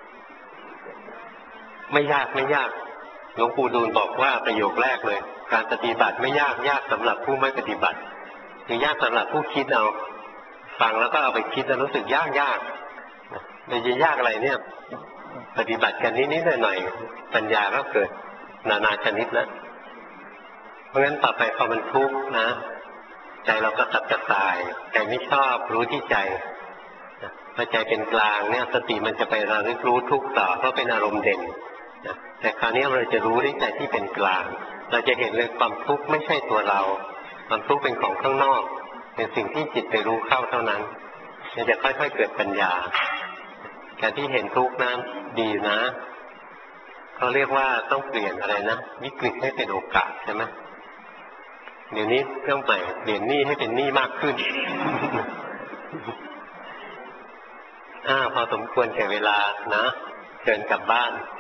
Speaker 1: ไม่ยากหลวงปู่ดูลบอกว่าประโยคแรกเลยการปฏิบัติไม่ยากสำหรับผู้ไม่ปฏิบัติคือยากสำหรับผู้คิดเอาฟังแล้วก็เอาไปคิดแล้วรู้สึกยากมันจะยากอะไรเนี่ยปฏิบัติกันนิดๆหน่อยๆปัญญาก็เกิดนานาชนิดแล้วเพราะงั้นต่อไปพอมันทุกข์นะใจเราก็สับกระส่ายใจไม่ชอบรู้ที่ใจพอใจเป็นกลางเนี่ยสติมันจะไประลึกรู้ทุกข์ต่อเพราะเป็นอารมณ์เด่นแต่คราวนี้เราจะรู้ที่ใจที่เป็นกลางเราจะเห็นเลยความทุกข์ไม่ใช่ตัวเราความทุกข์เป็นของข้างนอกเป็นสิ่งที่จิตไปรู้เข้าเท่านั้นมันจะค่อยๆเกิดปัญญาการที่เห็นทุกข์นั้นดีนะเขาเรียกว่าต้องเปลี่ยนอะไรนะวิกฤตให้เป็นโอกาสใช่ไหมเดี๋ยวนี้เรื่องใหม่เปลี่ยนหนี้ให้เป็นหนี้มากขึ้น พอสมควรแก่เวลานะเชิญกลับบ้าน